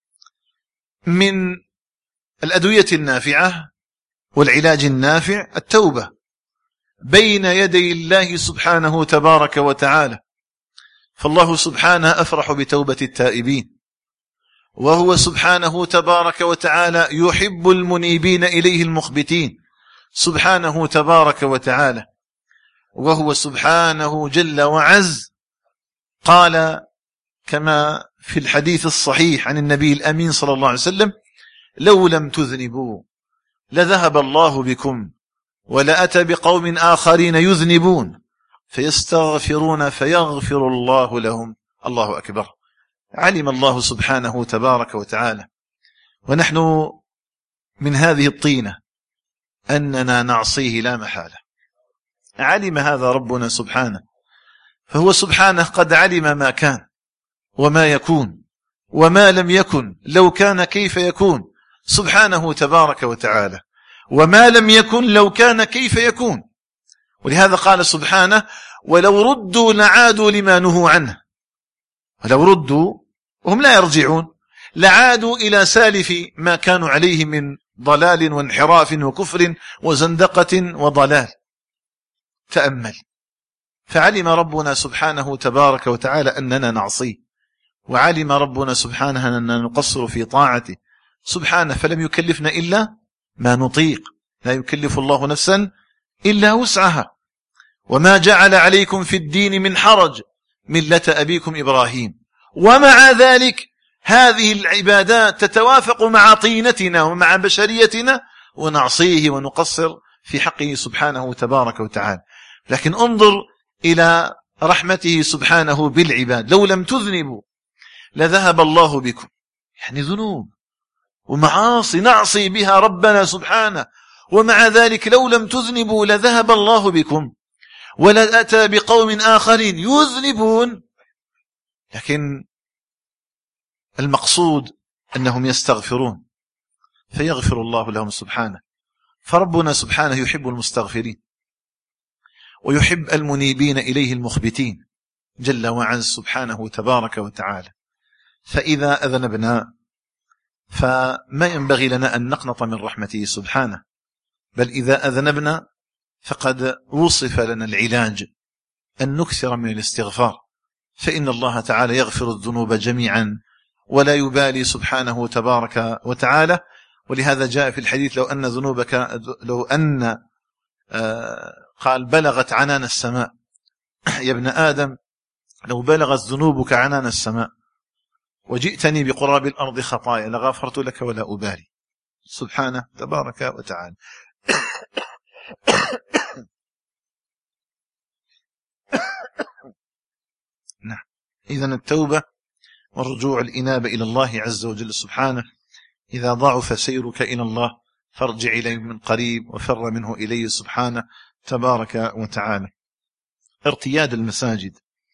من الأدوية النافعة والعلاج النافع التوبة بين يدي الله سبحانه تبارك وتعالى. فالله سبحانه أفرح بتوبة التائبين، وهو سبحانه تبارك وتعالى يحب المنيبين إليه المخبتين سبحانه تبارك وتعالى. وهو سبحانه جل وعز قال كما في الحديث الصحيح عن النبي الأمين صلى الله عليه وسلم: لو لم تذنبوا لذهب الله بكم ولأتى بقوم آخرين يذنبون فيستغفرون فيغفر الله لهم. الله أكبر. علم الله سبحانه تبارك وتعالى ونحن من هذه الطينة أننا نعصيه لا محالة. علم هذا ربنا سبحانه، فهو سبحانه قد علم ما كان وما يكون وما لم يكن، لو كان كيف يكون سبحانه تبارك وتعالى، وما لم يكن لو كان كيف يكون. ولهذا قال سبحانه ولو ردوا لعادوا لما نهوا عنه. ولو ردوا وهم لا يرجعون لعادوا إلى سالف ما كانوا عليه من ضلال وانحراف وكفر وزندقة وضلال. تأمل. فعلم ربنا سبحانه تبارك وتعالى أننا نعصيه، وعلم ربنا سبحانه أننا نقصر في طاعته سبحانه، فلم يكلفنا إلا ما نطيق. لا يكلف الله نفسا إلا وسعها. وما جعل عليكم في الدين من حرج ملة أبيكم إبراهيم. ومع ذلك هذه العبادات تتوافق مع طينتنا ومع بشريتنا ونعصيه ونقصر في حقه سبحانه تبارك وتعالى. لكن انظر إلى رحمته سبحانه بالعباد. لو لم تذنبوا لذهب الله بكم. يعني ذنوب ومعاصي نعصي بها ربنا سبحانه، ومع ذلك لو لم تذنبوا لذهب الله بكم ولأتى بقوم آخرين يذنبون. لكن المقصود أنهم يستغفرون فيغفر الله لهم سبحانه. فربنا سبحانه يحب المستغفرين ويحب المنيبين إليه المخبتين جل وعز سبحانه تبارك وتعالى. فإذا أذنبنا فما ينبغي لنا أن نقنط من رحمته سبحانه، بل إذا أذنبنا فقد وصف لنا العلاج أن نكثر من الاستغفار، فإن الله تعالى يغفر الذنوب جميعا ولا يبالي سبحانه تبارك وتعالى. ولهذا جاء في الحديث لو أن ذنوبك لو أن آه قال بلغت عنان السماء يا ابن آدم لو بلغت ذنوبك عنان السماء وجئتني بقراب الأرض خطايا لغفرت لك ولا أبالي سبحانه تبارك وتعالى. نعم. إذن التوبة والرجوع الإنابة إلى الله عز وجل سبحانه. إذا ضعف سيرك إلى الله فارجع إليه من قريب وفر منه إليه سبحانه تبارك وتعالى. ارتياد المساجد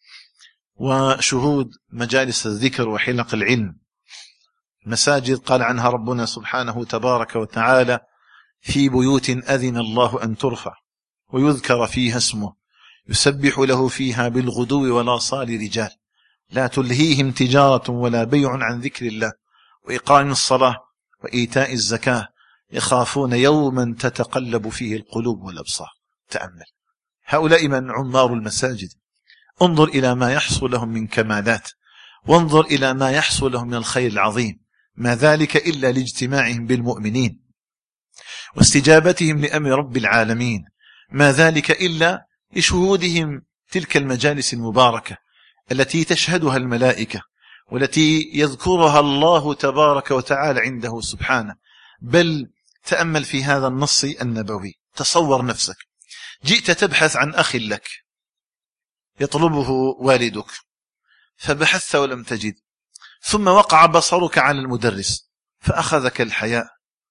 وشهود مجالس الذكر وحلق العلم. مساجد قال عنها ربنا سبحانه تبارك وتعالى في بيوت أذن الله أن ترفع ويذكر فيها اسمه يسبح له فيها بالغدو والآصال رجال لا تلهيهم تجارة ولا بيع عن ذكر الله وإقام الصلاة وإيتاء الزكاة يخافون يوما تتقلب فيه القلوب والأبصار. تأمل. هؤلاء من عمار المساجد. انظر إلى ما يحصل لهم من كمالات، وانظر إلى ما يحصل لهم من الخير العظيم، ما ذلك إلا لاجتماعهم بالمؤمنين واستجابتهم لأمر رب العالمين، ما ذلك إلا لشهودهم تلك المجالس المباركة التي تشهدها الملائكة والتي يذكرها الله تبارك وتعالى عنده سبحانه. بل تأمل في هذا النص النبوي. تصور نفسك جئت تبحث عن أخ لك يطلبه والدك فبحثت ولم تجد، ثم وقع بصرك على المدرس فأخذك الحياء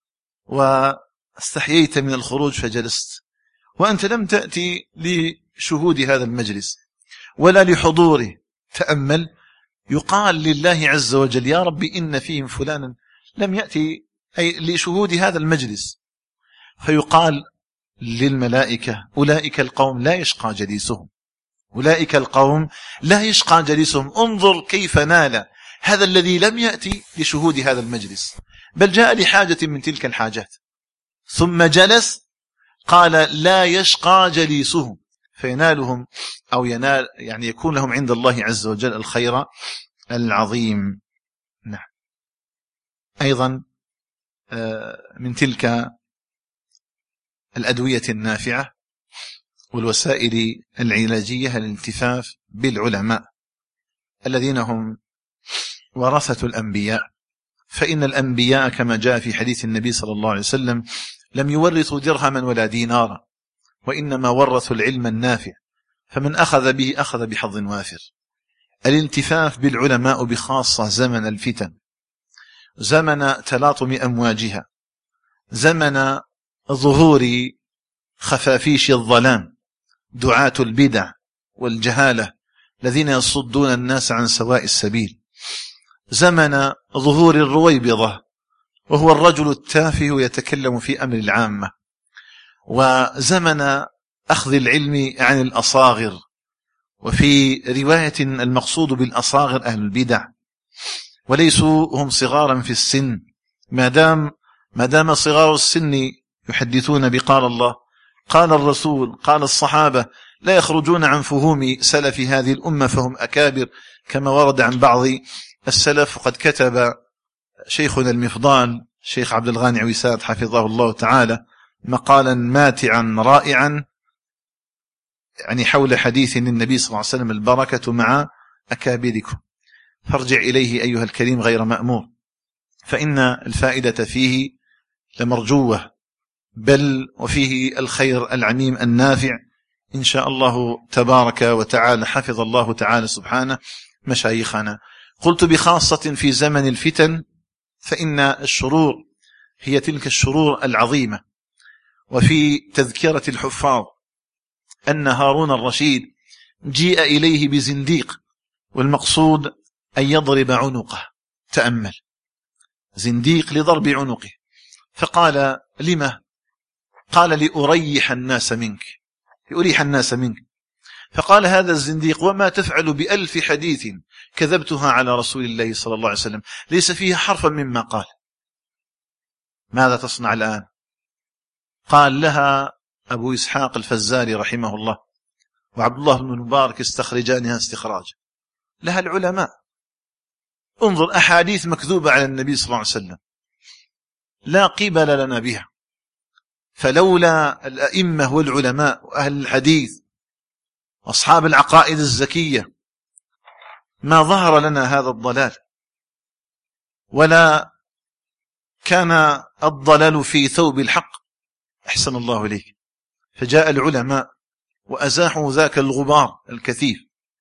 واستحييت من الخروج فجلست، وأنت لم تأتي لشهود هذا المجلس ولا لحضوره. تأمل. يقال لله عز وجل يا رب إن فيهم فلانا لم يأتي أي لشهود هذا المجلس، فيقال للملائكة أولئك القوم لا يشقى جليسهم، أولئك القوم لا يشقى جليسهم. انظر كيف نال هذا الذي لم يأتي لشهود هذا المجلس بل جاء لحاجة من تلك الحاجات ثم جلس، قال لا يشقى جليسهم، فينالهم أو ينال يعني يكون لهم عند الله عز وجل الخير العظيم. نعم. أيضا من تلك الأدوية النافعة والوسائل العلاجية الالتفاف بالعلماء الذين هم ورثة الأنبياء فإن الأنبياء كما جاء في حديث النبي صلى الله عليه وسلم لم يورثوا درهما ولا دينارا، وإنما ورثوا العلم النافع، فمن أخذ به أخذ بحظ وافر. الالتفاف بالعلماء بخاصة زمن الفتن، زمن تلاطم أمواجها، زمن ظهور خفافيش الظلام، دعاة البدع والجهالة الذين يصدون الناس عن سواء السبيل، زمن ظهور الرويبضة وهو الرجل التافه يتكلم في أمر العامة، وزمن أخذ العلم عن الأصاغر، وفي رواية المقصود بالأصاغر أهل البدع، وليسوا هم صغارا في السن، ما دام ما دام صغار السن يحدثون بقال الله قال الرسول قال الصحابة لا يخرجون عن فهوم سلف هذه الأمة فهم أكابر، كما ورد عن بعض السلف. وقد كتب شيخنا المفضال شيخ عبد الغاني عويسات حفظه الله تعالى مقالا ماتعا رائعا يعني حول حديث النبي صلى الله عليه وسلم البركة مع أكابركم، فارجع إليه أيها الكريم غير مأمور، فإن الفائدة فيه لمرجوة، بل وفيه الخير العميم النافع إن شاء الله تبارك وتعالى. حفظ الله تعالى سبحانه مشايخنا. قلت بخاصة في زمن الفتن، فإن الشرور هي تلك الشرور العظيمة. وفي تذكرة الحفاظ أن هارون الرشيد جيء إليه بزنديق، والمقصود أن يضرب عنقه، تأمل، زنديق لضرب عنقه، فقال لما؟ قال لأريح الناس منك، لأريح الناس منك. فقال هذا الزنديق وما تفعل بألف حديث كذبتها على رسول الله صلى الله عليه وسلم ليس فيها حرفا مما قال، ماذا تصنع الآن؟ قال لها أبو إسحاق الفزاري رحمه الله وعبد الله بن المبارك استخرجانها استخراج، لها العلماء، انظر أحاديث مكذوبة على النبي صلى الله عليه وسلم لا قبل لنا بها، فلولا الأئمة والعلماء وأهل الحديث أصحاب العقائد الزكية ما ظهر لنا هذا الضلال، ولا كان الضلال في ثوب الحق. أحسن الله إليك. فجاء العلماء وأزاحوا ذاك الغبار الكثيف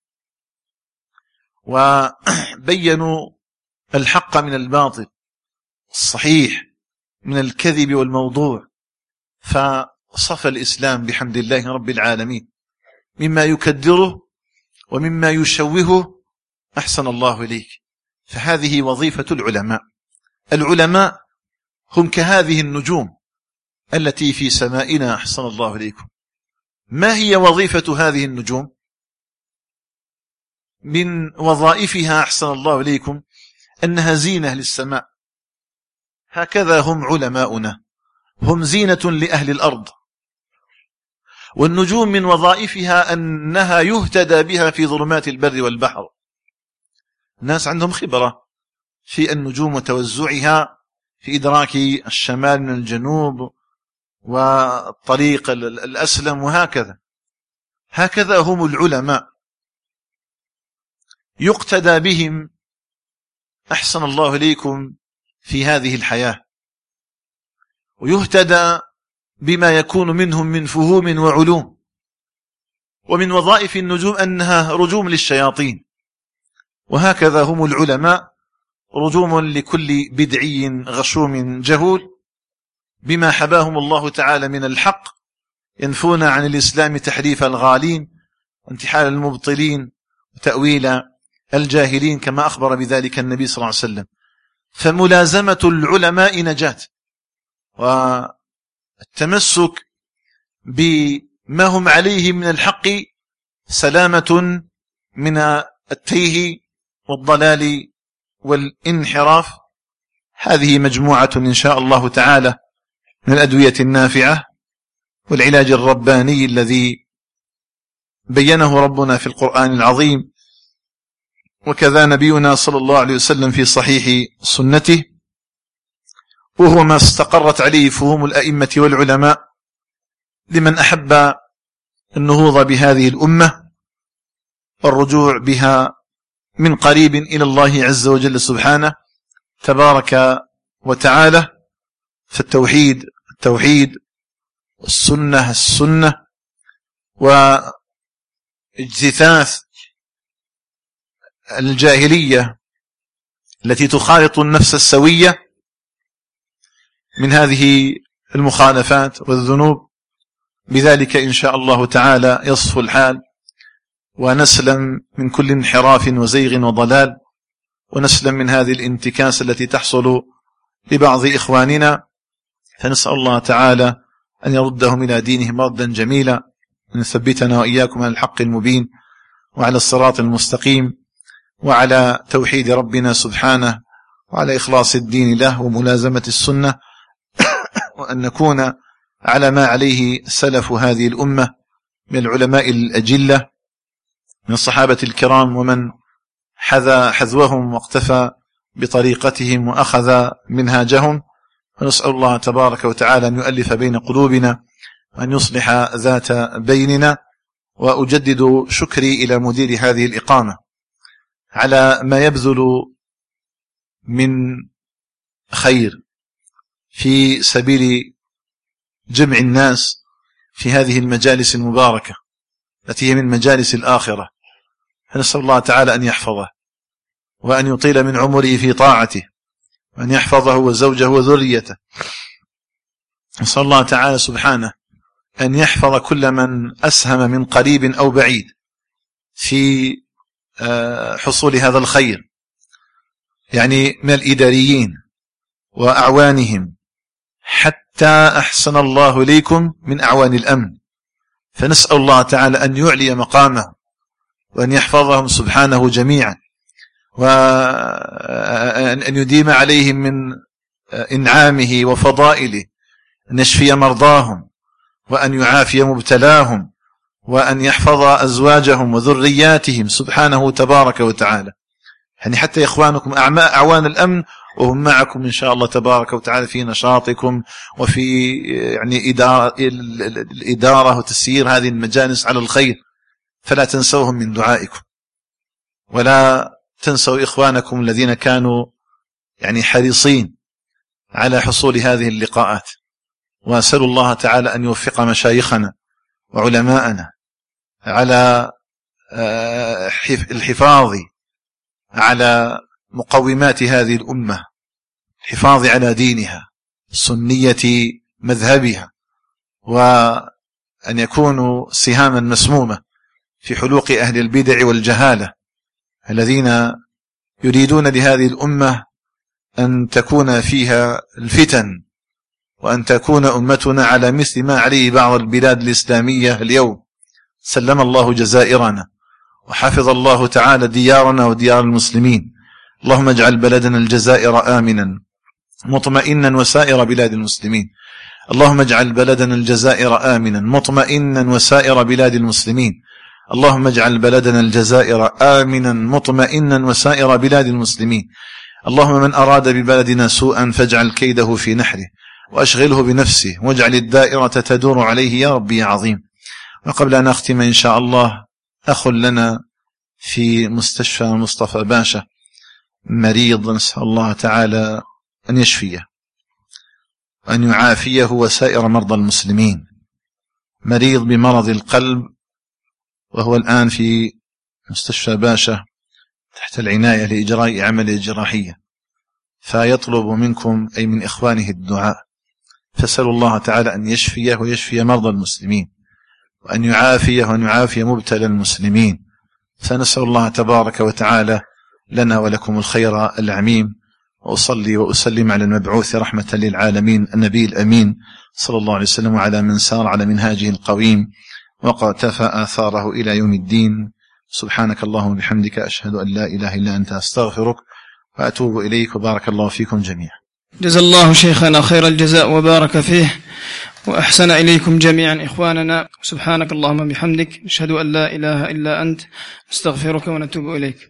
وبينوا الحق من الباطل، الصحيح من الكذب والموضوع، فصف الإسلام بحمد الله رب العالمين مما يكدره ومما يشوهه. أحسن الله إليك. فهذه وظيفة العلماء. العلماء هم كهذه النجوم التي في سمائنا. أحسن الله إليكم. ما هي وظيفة هذه النجوم؟ من وظائفها أحسن الله إليكم أنها زينة للسماء، هكذا هم علماؤنا، هم زينة لأهل الأرض. والنجوم من وظائفها أنها يهتدى بها في ظلمات البر والبحر. الناس عندهم خبرة في النجوم وتوزعها في إدراك الشمال من الجنوب والطريق الأسلم وهكذا. هكذا هم العلماء، يقتدى بهم أحسن الله إليكم في هذه الحياة، ويهتدى بما يكون منهم من فهوم وعلوم. ومن وظائف النجوم أنها رجوم للشياطين، وهكذا هم العلماء رجوم لكل بدعي غشوم جهول بما حباهم الله تعالى من الحق، ينفون عن الإسلام تحريف الغالين وانتحال المبطلين وتأويل الجاهلين كما أخبر بذلك النبي صلى الله عليه وسلم. فملازمة العلماء نجاة، والتمسك بما هم عليه من الحق سلامة من التيه والضلال والانحراف. هذه مجموعة إن شاء الله تعالى من الأدوية النافعة والعلاج الرباني الذي بينه ربنا في القرآن العظيم، وكذا نبينا صلى الله عليه وسلم في صحيح سنته، وهو ما استقرت عليه فهوم الأئمة والعلماء لمن أحب النهوض بهذه الأمة والرجوع بها من قريب إلى الله عز وجل سبحانه. تبارك وتعالى، فالتوحيد التوحيد والسنة السنة، واجتثاث الجاهلية التي تخالط النفس السوية من هذه المخالفات والذنوب. بذلك إن شاء الله تعالى يصفو الحال، ونسلم من كل انحراف وزيغ وضلال، ونسلم من هذه الانتكاس التي تحصل لبعض إخواننا، فنسأل الله تعالى أن يردهم إلى دينهم ردا جميلا، أن يثبتنا وإياكم على الحق المبين وعلى الصراط المستقيم وعلى توحيد ربنا سبحانه وعلى إخلاص الدين له وملازمة السنة، وأن نكون على ما عليه سلف هذه الأمة من العلماء الأجلة من الصحابة الكرام، ومن حذا حذوهم واقتفى بطريقتهم وأخذ منهاجهم. ونسأل الله تبارك وتعالى أن يؤلف بين قلوبنا وأن يصلح ذات بيننا. وأجدد شكري إلى مدير هذه الإقامة على ما يبذل من خير في سبيل جمع الناس في هذه المجالس المباركة التي هي من مجالس الآخرة. فنسأل الله تعالى أن يحفظه وأن يطيل من عمره في طاعته، وأن يحفظه وزوجه وذريته. نسأل الله تعالى سبحانه أن يحفظ كل من أسهم من قريب أو بعيد في حصول هذا الخير، يعني من الإداريين وأعوانهم، حتى أحسن الله إليكم من أعوان الأمن. فنسأل الله تعالى أن يعلي مقامه وأن يحفظهم سبحانه جميعا، وأن يديم عليهم من إنعامه وفضائله، أن يشفي مرضاهم وأن يعافي مبتلاهم وأن يحفظ أزواجهم وذرياتهم سبحانه تبارك وتعالى. يعني حتى إخوانكم أعوان الأمن وهم معكم إن شاء الله تبارك وتعالى في نشاطكم وفي يعني إدارة الإدارة وتسيير هذه المجالس على الخير، فلا تنسوهم من دعائكم، ولا تنسوا إخوانكم الذين كانوا يعني حريصين على حصول هذه اللقاءات. وأسأل الله تعالى أن يوفق مشايخنا وعلماءنا على الحفاظ على مقومات هذه الأمة، الحفاظ على دينها، سنية مذهبها، وأن يكونوا سهاما مسمومة في حلوق أهل البدع والجهالة الذين يريدون لهذه الأمة أن تكون فيها الفتن، وأن تكون أمتنا على مثل ما عليه بعض البلاد الإسلامية اليوم. سلم الله جزائرنا وحفظ الله تعالى ديارنا وديار المسلمين. اللهم اجعل بلدنا الجزائر آمنا مطمئنا وسائر بلاد المسلمين. اللهم اجعل بلدنا الجزائر آمنا مطمئنا وسائر بلاد المسلمين. اللهم اجعل بلدنا الجزائر آمنا مطمئنا وسائر بلاد المسلمين. اللهم من أراد ببلدنا سوءا فاجعل كيده في نحره وأشغله بنفسه واجعل الدائرة تدور عليه يا ربي يا عظيم. وقبل أن أختم إن شاء الله، أخ لنا في مستشفى مصطفى باشا مريض، نسأل الله تعالى أن يشفيه وأن يعافيه وسائر مرضى المسلمين. مريض بمرض القلب، وهو الآن في مستشفى باشا تحت العناية لإجراء عملية جراحية، فيطلب منكم أي من إخوانه الدعاء. فسأل الله تعالى أن يشفيه ويشفي مرضى المسلمين، وأن يعافيه وأن يعافي مبتلى المسلمين. فنسأل الله تبارك وتعالى لنا ولكم الخير العميم. وأصلي وأسلم على المبعوث رحمة للعالمين النبي الأمين صلى الله عليه وسلم، وعلى من سار على منهاجه القويم وقتفى آثاره إلى يوم الدين. سبحانك اللهم وبحمدك، أشهد أن لا إله إلا أنت، أستغفرك وأتوب إليك، وبارك الله فيكم جميعا. جزا الله شيخنا خير الجزاء وبارك فيه وأحسن إليكم جميعا إخواننا. سبحانك اللهم وبحمدك، نشهد أن لا إله إلا أنت، نستغفرك ونتوب إليك.